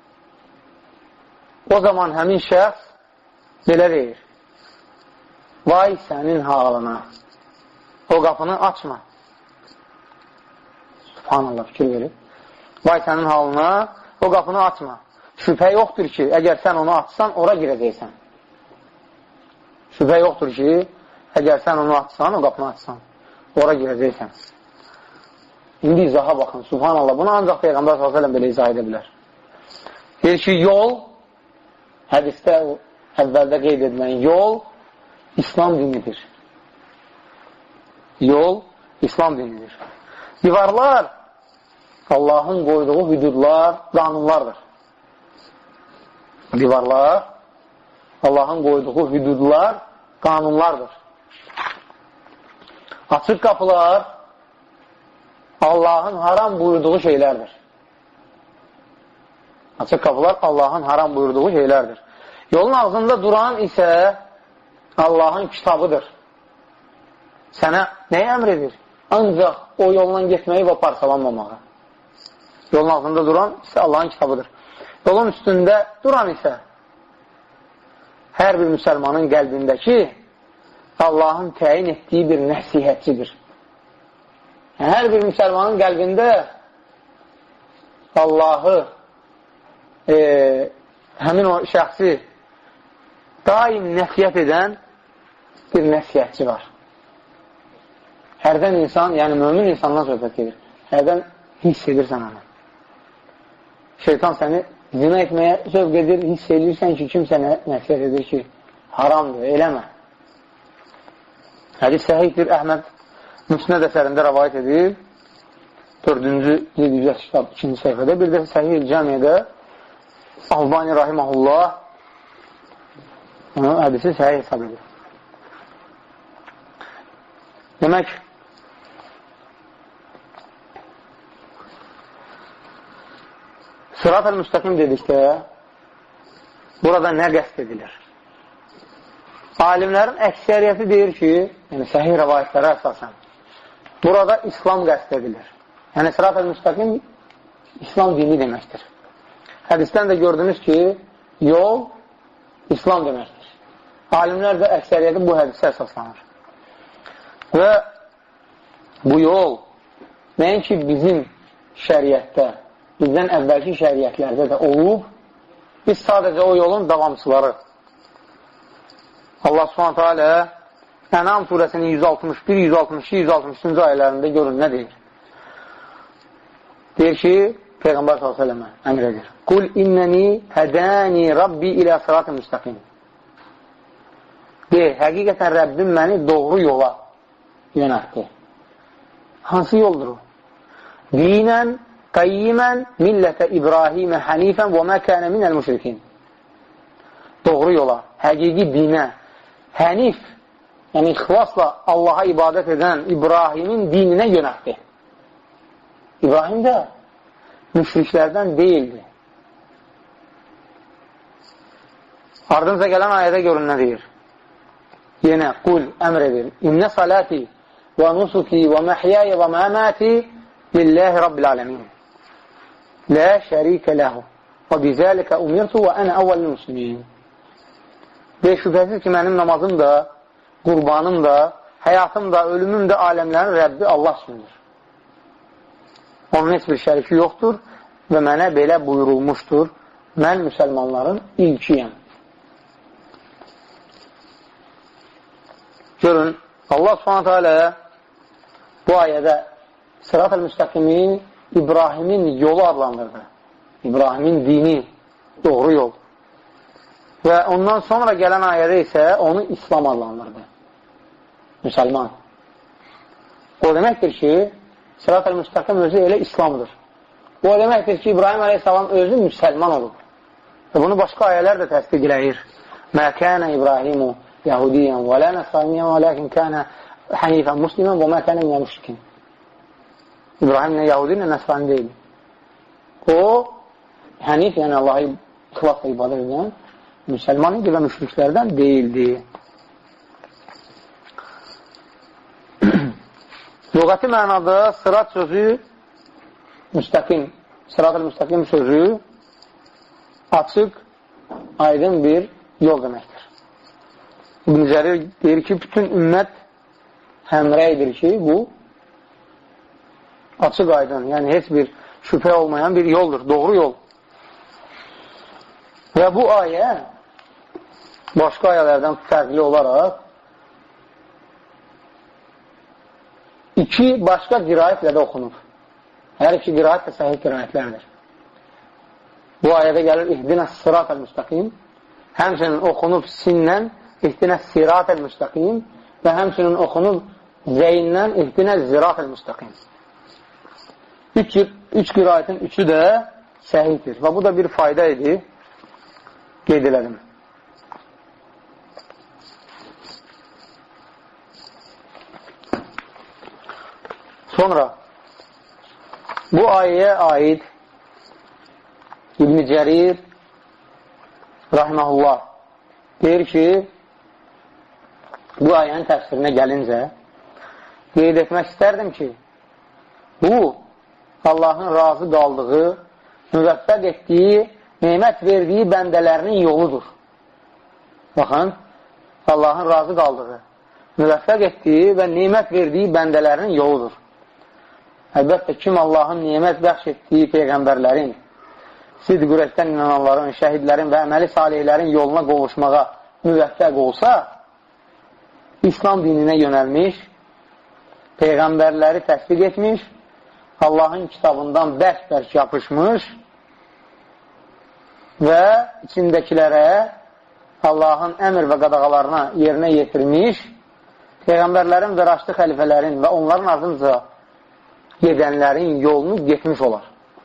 o zaman həmin şəxs belə deyir, vay sənin halına, o qapını açma. Subhanallah, fikir verir. Vay sənin halına, o qapını açma. Şübhə yoxdur ki, əgər sən onu açsan, ora girəcəksən. Şübhə yoxdur ki, əgər sən onu açsan, o qapını açsan, ora girəcəksən. İndi izaha baxın, subhanallah, bunu ancaq Peyğəmbər sallallahu əleyhi və səlləm belə izah edə bilər. Deyir ki, yol, hədisdə əvvəldə qeyd edilən yol İslam dinidir. Yol İslam dinidir. Divarlar Allahın qoyduğu hüdudlar, qanunlardır. Divarlar Allahın qoyduğu hüdudlar, qanunlardır. Açıq qapılar Allahın haram buyurduğu şeylərdir. Açıq qapılar Allahın haram buyurduğu şeylərdir. Yolun ağzında duran isə Allahın kitabıdır. Sənə nəyə əmr edir? Ancaq o yoldan getməyi və parçalanmamağı. Yolun ağzında duran isə Allahın kitabıdır. Yolun üstündə duran isə hər bir müsəlmanın qəlbindəki Allahın təyin etdiyi bir nəsihətçidir. Hər bir müsəlmanın qəlbində Allahı e, həmin o şəxsi daim nəsiyyət edən bir nəsiyyətçi var. Hərdən insan, yəni mömin insandan söhbət edir. Hərdən hiss edirsən onu. Şeytan səni zina etməyə zövq edir, hiss edirsən ki, kim sənə nəsiyyət edir ki, haramdır, eləmə. Hədis səhihdir, Əhməd Müsnəd əsərində rəvayət edir. dördüncü yeddi yüz kitab ikinci səhifədə. Bir də Səhih Cəmiyyədə Albani Rahiməhullah onu hədisi səhih hesab edir. Demək, Sırat-ı müstəqim dedikdə burada nə qəsd edilir? Alimlərin əksəriyyəti deyir ki, yəni səhih rəvayətlərə əsasən, burada İslam qəsd edilir. Yəni Sırat-ı müstəqim İslam dini deməkdir. Hədisdən də gördünüz ki, yol İslam deməkdir. Alimlər də əksəriyyəti bu hədisə əsaslanır. Və bu yol nəinki bizim şəriətdə, bizdən əvvəlki şəriətlərdə də olub, biz sadəcə o yolun davamçıları. Allah Subhanahu Teala Ənam surəsinin yüz altmış bir, yüz altmış iki, yüz altmış üçüncü ayələrində görün nə deyir? Deyir ki, Peyğəmbər sallallahu əleyhi və səlləmə əmr edir. Qul innəni hədəni Rabbi ilə sırat-ı müstəqim. Deyir, həqiqətən Rəbbim məni doğru yola yönətdi. Hansı yoldur o? Dinən qayyimən millətə İbrahimə hənifən və məkənə minəl müşrikin. Doğru yola, həqiqi dinə, hənif, yəni ixlasla Allaha ibadət edən İbrahimin dininə yönətdi. İbrahim də müşriklərdən deyildi. Ardınca gələn ayədə görün nə deyir? Yenə qul əmr edir. İnnə salati və nusuki və məhyəyə və məməti lillahi rabbil aləmin. La şərikə ləhu və bizəlikə umirtu və ənə əvvəl müslimin. Və şübhəsiz ki, mənim namazım da, qurbanım da, həyatım da, ölümüm də aləmlərin Rəbbi Allah üçündür. Onun heç bir şəriki yoxdur və mənə belə buyurulmuşdur. Mən müsəlmanların ilkiyəm. Görün, Allah Subhanahu Teala bu ayədə Sırat-ı müstəqimin İbrahimin yolu adlandırdı. İbrahimin dini, doğru yol. Və ondan sonra gələn ayədə isə onu İslam adlandırdı. Müsəlman. O deməkdir ki, Sırat-ı müstəqim özü elə İslamdır. O deməkdir ki, İbrahim əleyhissalam özü müsəlman olub. Və bunu başqa ayələr də təsdiq eləyir. Mə kənə İbrahimu Yahudiyyən və lə nəsraniyyən və ləkin kənə hənifən muslimən və mə kənə minə müşrikin. İbrahim nə Yahudi, nə nəsrani deyil. O, hənif, yəni Allah'ı ixlasla ibadət edən müsəlman idi və müşriklərdən deyildi. Lüğəti mənada sırat sözü müstəqim, sırat-ı müstəqim sözü açıq, aydın bir yol deməkdir. İbn Cərir deyir ki, bütün ümmət həmrəydir ki, bu açıq aydın, yəni heç bir şübhə olmayan bir yoldur, doğru yol. Və bu ayə başqa ayələrdən fərqli olaraq iki başqa qiraətlə də oxunur. Hər iki qiraət də səhih qiraətlərdir. Bu ayədə gəlir İhdinəs sırat-ı müstəqim, həmçinin oxunub sindən İhdinəs sirat-ı müstəqim və həmçinin oxunub zeyindən İhdinəs zirat-ı müstəqim. Üç, üç qiraətin üçü də səhihdir və bu da bir fayda idi, qeyd elədim. Sonra bu ayəyə aid İbn Cərir rahiməhullah deyir ki, bu ayənin təfsirinə gəlincə, qeyd etmək istərdim ki, bu, Allahın razı qaldığı, müvəffəq etdiyi, nemət verdiyi bəndələrinin yoludur. Baxın, Allahın razı qaldığı, müvəffəq etdiyi və nemət verdiyi bəndələrinin yoludur. Əlbəttə, kim Allahın nemət bəxş etdiyi peyğəmbərlərin, sidq ürəkdən inananların, şəhidlərin və əməli salihlərin yoluna qovuşmağa müvəffəq olsa, İslam dininə yönəlmiş, peyğəmbərləri təsdiq etmiş, Allahın kitabından bərk-bərk yapışmış və içindəkilərə Allahın əmr və qadağalarına yerinə yetirmiş, peyğəmbərlərin və raşdı xəlifələrin və onların ardınca gedənlərin yolunu getmiş olar.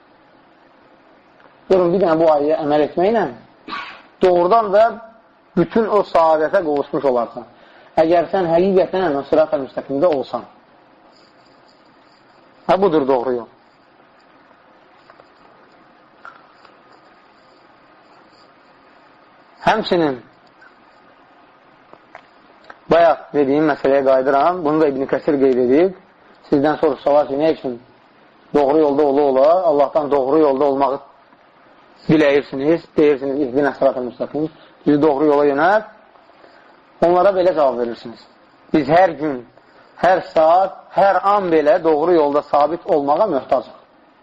Görün, bir dənə bu ayəyə əməl etməklə doğrudan da bütün o saadətə qovuşmuş olarsan. Əgər sən həqiqətən o sırat-ı müstəqimdə olsan. Ha, budur doğru yol. Həmçinin bayaq dediyim məsələyə qaydıram. Bunu da İbn Kəsir qeyd edib. Sizdən soruşsalar ki, nə üçün doğru yolda ola-ola Allahdan doğru yolda olmağı diləyirsiniz, deyirsiniz, İhdinə sırat-ı müstəqim, bizi doğru yola yönəl. Onlara belə cavab verirsiniz. Biz hər gün, hər saat, hər an belə doğru yolda sabit olmağa möhtacıq.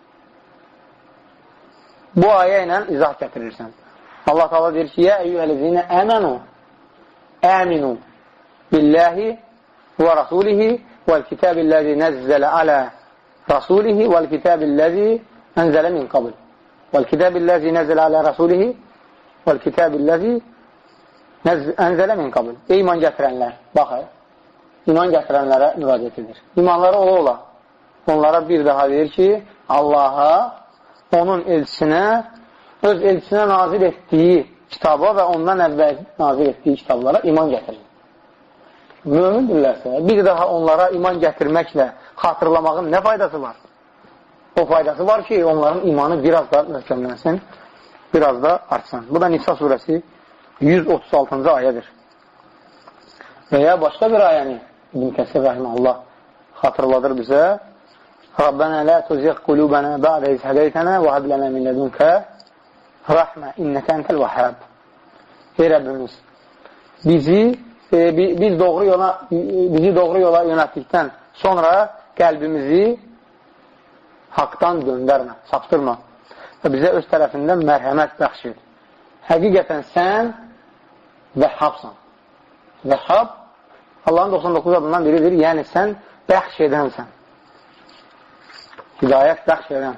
Bu ayə ilə izah gətirirsən. Allah Teala deyir ki, Yə eyyuhəl-ləzīnə əmənu, əminu billahi və rasulihi vəl-kitəbilləzi nəzzələ alə rasulihi vəl-kitəbilləzi ənzələ min qabl. Vəl-kitəbilləzi nəzzələ alə rasulihi vəl-kitəbilləzi ənzələ min qabl. Ey iman gətirənlər, baxır, iman gətirənlərə müraciət edir. İmanları ola ola. Onlara bir daha deyir ki, Allaha, onun elçisinə, öz elçisinə nazil etdiyi kitaba və ondan əvvəl nazil etdiyi kitablara iman gətirir. Mömindirlərsə, bir daha onlara iman gətirməklə xatırlamağın nə faydası var? O faydası var ki, onların imanı biraz da möhkəmlənsin, biraz da artsın. Bu da Nisa surəsi yüz otuz altıncı ayədir. Və ya başqa bir ayəni İbn Kəsir rəhməhullah xatırladır bizə. Rabbənə lə tuziq qulubənə bə'də iz hədəytənə və həblənə min lədunkə rəhmə innəkə entəl vəhəb. Ey Rəbbimiz, bizi e, biz doğru yola bizi doğru yola yönətdikdən sonra qəlbimizi haqdan göndərmə, saptırma və bizə öz tərəfindən mərhəmət bəxş et. Həqiqətən sən Vəhhabsan. Vəhhab Allahın doxsan doqquz adından biridir, yəni sən bəxş edənsən. Hidayət bəxş edən.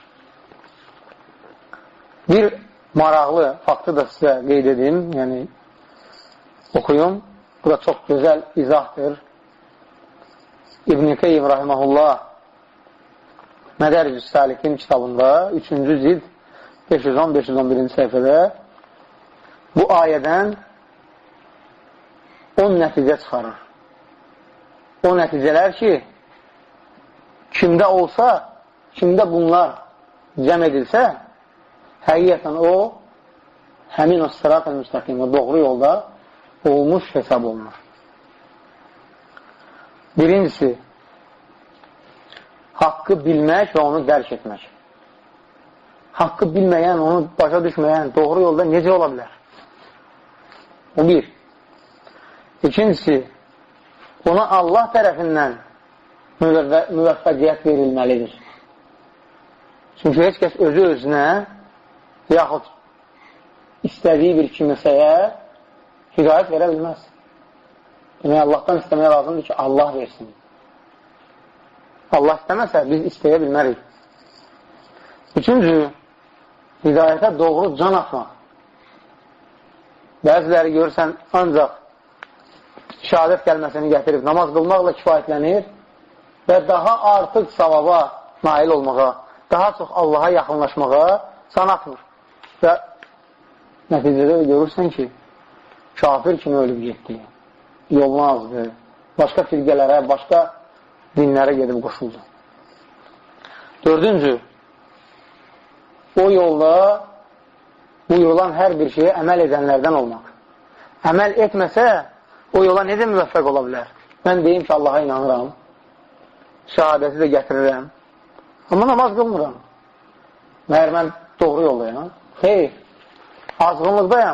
Bir maraqlı faktı da sizə qeyd edim, yəni oxuyum. Bu da çox gözəl izahdır. İbn-i Qeyyim rahiməhullah Mədəricü Səlikin kitabında üçüncü cild beş yüz on beş yüz on birinci səhifədə bu ayədən on nəticə çıxarır. O nəticələr ki, kimdə olsa, kimdə bunlar cəm edilsə, həqiqətən o, həmin o sırat-ı müstəqim, o doğru yolda olmuş hesab olunur. Birincisi, haqqı bilmək və onu dərk etmək. Haqqı bilməyən, onu başa düşməyən doğru yolda necə ola bilər? O bir. İkincisi, ona Allah tərəfindən müvəffəqiyyət verilməlidir. Çünki heç kəs özü özünə yaxud istədiyi bir kimsəyə hidayət verə bilməz. Yəni, Allahdan istəməyə lazımdır ki, Allah versin. Allah istəməsə, biz istəyə bilmərik. Üçüncü, hidayətə doğru can atmaq. Bəziləri görürsən, ancaq şəhadət kəlməsini gətirib, namaz qılmaqla kifayətlənir və daha artıq savaba nail olmağa, daha çox Allaha yaxınlaşmağa can atmır. Və nəticədə görürsən ki, kafir kimi ölüb getdi, yolunu azdı, başqa firqələrə, başqa dinlərə gedib qoşuldu. Dördüncü, o yolda buyurulan hər bir şeyə əməl edənlərdən olmaq. əməl etməsə, o yola necə müvəffəq ola bilər? Mən deyim ki, Allaha inanıram, şəhadəti də gətirirəm, amma namaz qılmıram. Məhər mən doğru yoldayam. Xeyr, azğınlıqdayam.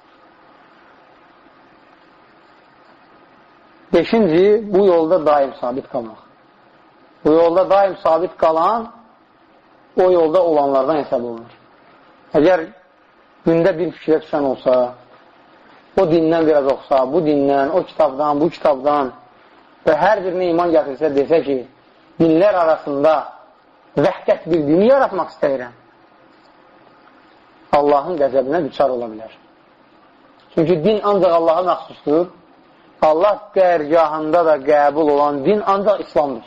Beşinci, bu yolda daim sabit qalmaq. Bu yolda daim sabit qalan, o yolda olanlardan hesab olunur. Əgər gündə bir fikrə düşən olsa, o dindən biraz oxsa, bu dindən, o kitabdan, bu kitabdan və hər birinə iman gətirsə, desə ki, dinlər arasında vəhdət bir dini yaratmaq istəyirəm, Allahın qəzəbinə düçar ola bilər. Çünki din ancaq Allaha məxsusdur. Allah dərgahında da qəbul olan din ancaq İslamdır.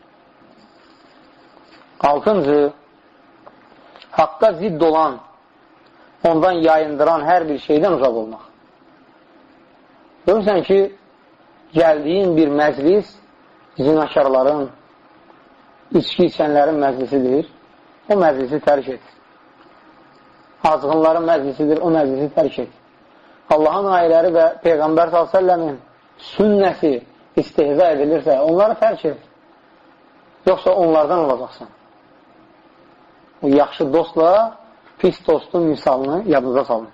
Altıncı, haqqa zidd olan, ondan yayındıran hər bir şeydən uzaq olmaq. Görürsən ki, gəldiyin bir məclis zinakarların, içki içənlərin məclisidir. O məclisi tərk et. Azğınların məclisidir. O məclisi tərk et. Allahın ayələri və Peyğəmbər sallallahu əleyhi və səlləmin sünnəsi istehza edilirsə, onları tərk et. Yoxsa onlardan olacaqsan. O yaxşı dostla pis dostun misalını yadınıza salın.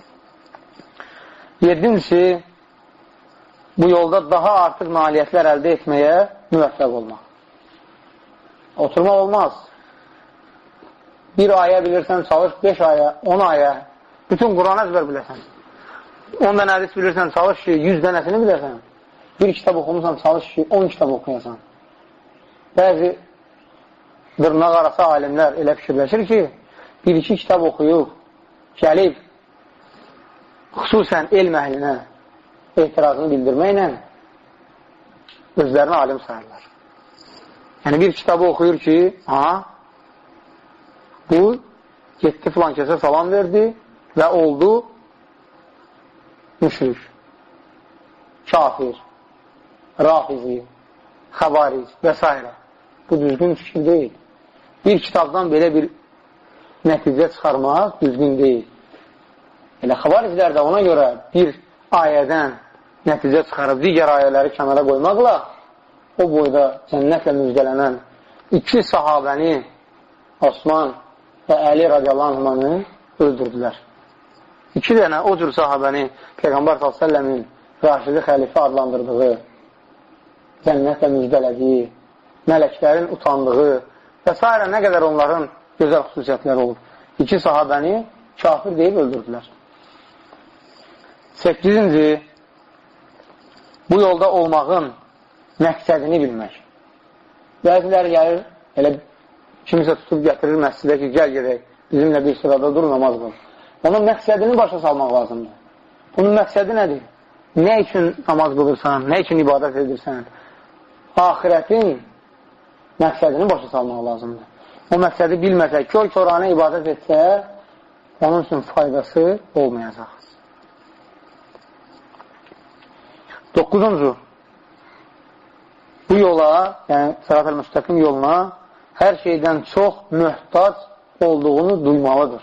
Yedincisi, bu yolda daha artıq nailiyyətlər əldə etməyə müvəffəq olmaq. Oturmaq olmaz. Bir ayə bilirsən, çalış, beş ayə, on ayə, bütün Quran əzbər biləsən. on dənə hədis bilirsən, çalış ki, yüz dənəsini biləsən. Bir kitab oxumusan, çalış ki, on kitab oxuyasan. Bəzi dırnaq arası alimlər elə fikirləşir ki, bir-iki kitab oxuyub, gəlib, xüsusən elm əhlinə etirazını bildirməklə özlərini alim sayırlar. Yəni, bir kitabı oxuyur ki, ha, bu, getdi filan kəsə salam verdi və oldu müşrik, kafir, rafizi, xavariz və s. Bu düzgün fikir deyil. Bir kitabdan belə bir nəticə çıxarmaq düzgün deyil. Elə xavarizlər də ona görə bir ayədən nəticə çıxarıb digər ayələri kənara qoymaqla o boyda cənnətlə müjdələnən iki sahabəni Osman və Əli radiyallahu anh'ını öldürdülər. İki dənə o cür sahabəni Peyğəmbər sallallahu əleyhi və səlləmin Raşidi xəlifə adlandırdığı, cənnətlə müjdələdiyi, mələklərin utandığı və s. nə qədər onların gözəl xüsusiyyətləri olub. İki sahabəni kafir deyib öldürdülər. Səkkizinci, bu yolda olmağın məqsədini bilmək. Bəziləri gəlir, elə kimisə tutub gətirir məscidə ki, gəl gedək, bizimlə bir sırada dur, namaz qıl. Onun məqsədini başa salmaq lazımdır. Bunun məqsədi nədir? Nə üçün namaz qılırsan, nə üçün ibadət edirsən? Ahirətin məqsədini başa salmaq lazımdır. O məqsədi bilməsə, kör-körana ibadət etsə, onun üçün faydası olmayacaq. Doqquzuncu, bu yola, yəni Sırat-ül Müstəqim yoluna hər şeydən çox möhtac olduğunu duymalıdır.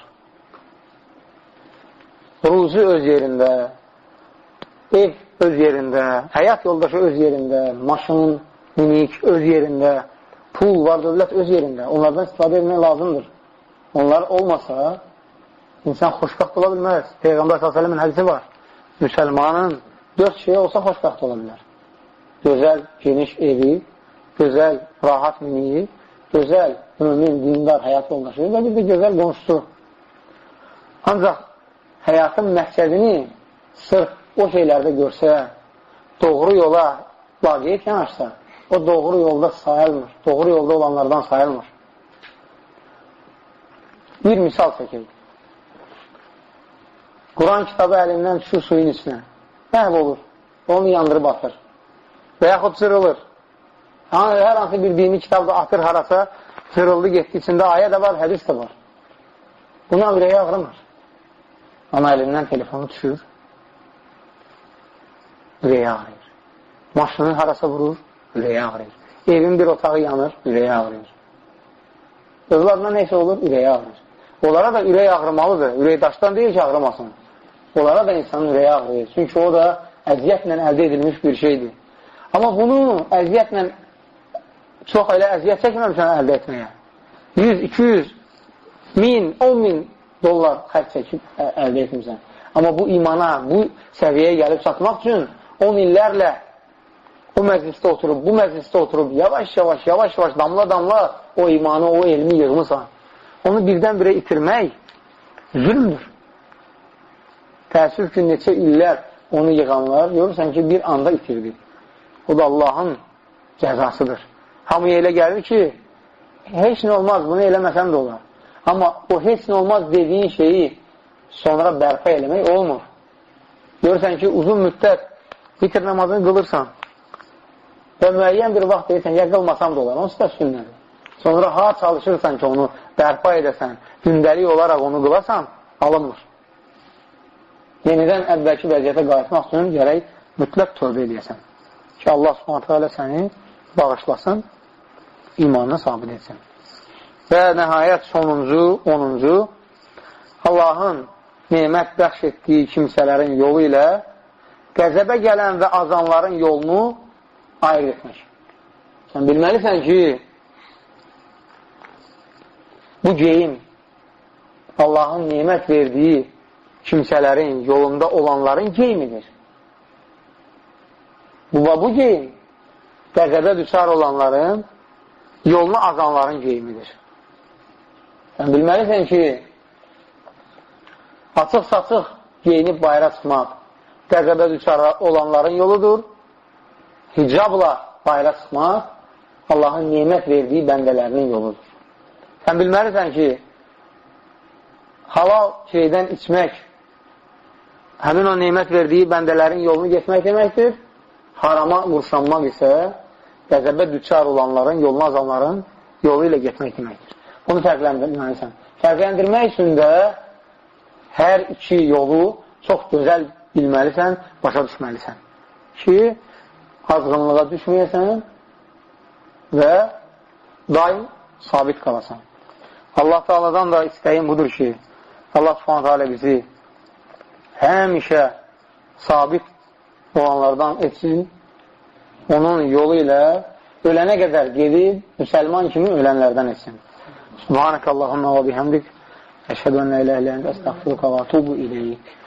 Ruzi öz yerində, ev öz yerində, həyat yoldaşı öz yerində, maşın, minik öz yerində, pul var, dövlət öz yerində. Onlardan istifadə etmək lazımdır. Onlar olmasa, insan xoşbəxt ola bilməz. Peyğəmbər sallallahu əleyhi və səlləmin hədisi var. Müsəlmanın dörd şey olsa xoşbəxt ola bilər. Gözəl, geniş evi, gözəl, rahat miniyi, gözəl, mümin, dindar həyat yoldaşı və bir də gözəl qonşusu. Ancaq həyatın məqsədini sırf o şeylərdə görsə, doğru yola laqiyyət yanaşsa, o doğru yolda sayılmır, doğru yolda olanlardan sayılmır. Bir misal çəkək. Quran kitabı əlindən düşür suyun içinə, məhv olur, onu yandırıb atır və yaxud cırılır. Hər hansı bir dini kitabda atır harasa, cırıldı, getdi, içində ayə də var, hədis də var. Buna ürəyə ağrımır. Ama əlindən telefonu düşür, ürəyə ağrıyır. Maşını harasa vurur, ürəyə ağrıyır. Evin bir otağı yanır, ürəyə ağrıyır. Övladına neysə olur, ürəyə ağrıyır. Onlara da ürək ağrımalıdır. Ürək daşdan deyil ki, ağrımasın. onlara da insanın ürəyi ağrıyır. Çünki o da əziyyətlə əldə edilmiş bir şeydir. Amma bunu əziyyətlə çox elə əziyyət çəkməmişsən əldə etməyə. yüz, iki yüz, min, on min dollar xərc çəkib əldə etmirsən. Amma bu imana, bu səviyyəyə gəlib çatmaq üçün on illərlə o məclisdə oturub, bu məclisdə oturub, yavaş-yavaş, yavaş-yavaş, damla-damla o imanı, o elmi yığmısan. Onu birdən-birə itirmək zülmdür. Təəssüf ki, neçə illər onu yığanlar, görürsən ki, bir anda itirdi. O da Allahın cəzasıdır. Hamıya elə gəlir ki, heç nə olmaz, bunu eləməsəm də olar. Amma o heç nə olmaz dediyin şeyi sonra bərpa eləmək olmur. Görürsən ki, uzun müddət vitr namazını qılırsan və müəyyən bir vaxt deyirsən, ya qılmasam da olar, onsuz da sünnədir. Sonra ha çalışırsan ki, onu bərpa edəsən, gündəlik olaraq onu qılasan, alınmır. Yenidən əvvəlki vəziyyətə qayıtmaq üçün gərək mütləq tövbə edəsən. Ki, Allah subhanətə alə səni bağışlasın, imanına sabit etsin. Və nəhayət sonuncu, onuncu, Allahın nemət bəxş etdiyi kimsələrin yolu ilə qəzəbə gələn və azanların yolunu ayır etmək. Sən bilməlisən ki, bu geyim Allahın nemət verdiyi kimsələrin yolunda olanların geyimidir. Bu, bu geyim qəzəbə düşər olanların yolunu azanların geyimidir. Sən bilməlisən ki, açıq-saçıq geyinib bayra çıxmaq qəzəbə düşər olanların yoludur. Hicabla bayra çıxmaq Allahın nemət verdiyi bəndələrinin yoludur. Sən bilməlisən ki, halal şeydən içmək həmin o nemət verdiyi bəndələrin yolunu getmək deməkdir. Harama qurşanmaq isə qəzəbə düçar olanların, yolunu azanların yolu ilə getmək deməkdir. Bunu fərqləndirməlisən. Fərqləndirmək üçün də hər iki yolu çox gözəl bilməlisən, başa düşməlisən. Ki, azğınlığa düşməyəsən və daim sabit qalasan. Allah Teala'dan da istəyim budur ki, Allah Subhanahu Teala bizi həmişə sabit olanlardan etsin, onun yolu ilə ölənə qədər gedib, müsəlman kimi ölənlərdən etsin. Subhanəkəllahumma və bihamdik, əşhədu ən la iləhə illə əntə, əstəğfiruka və atubu ileyk.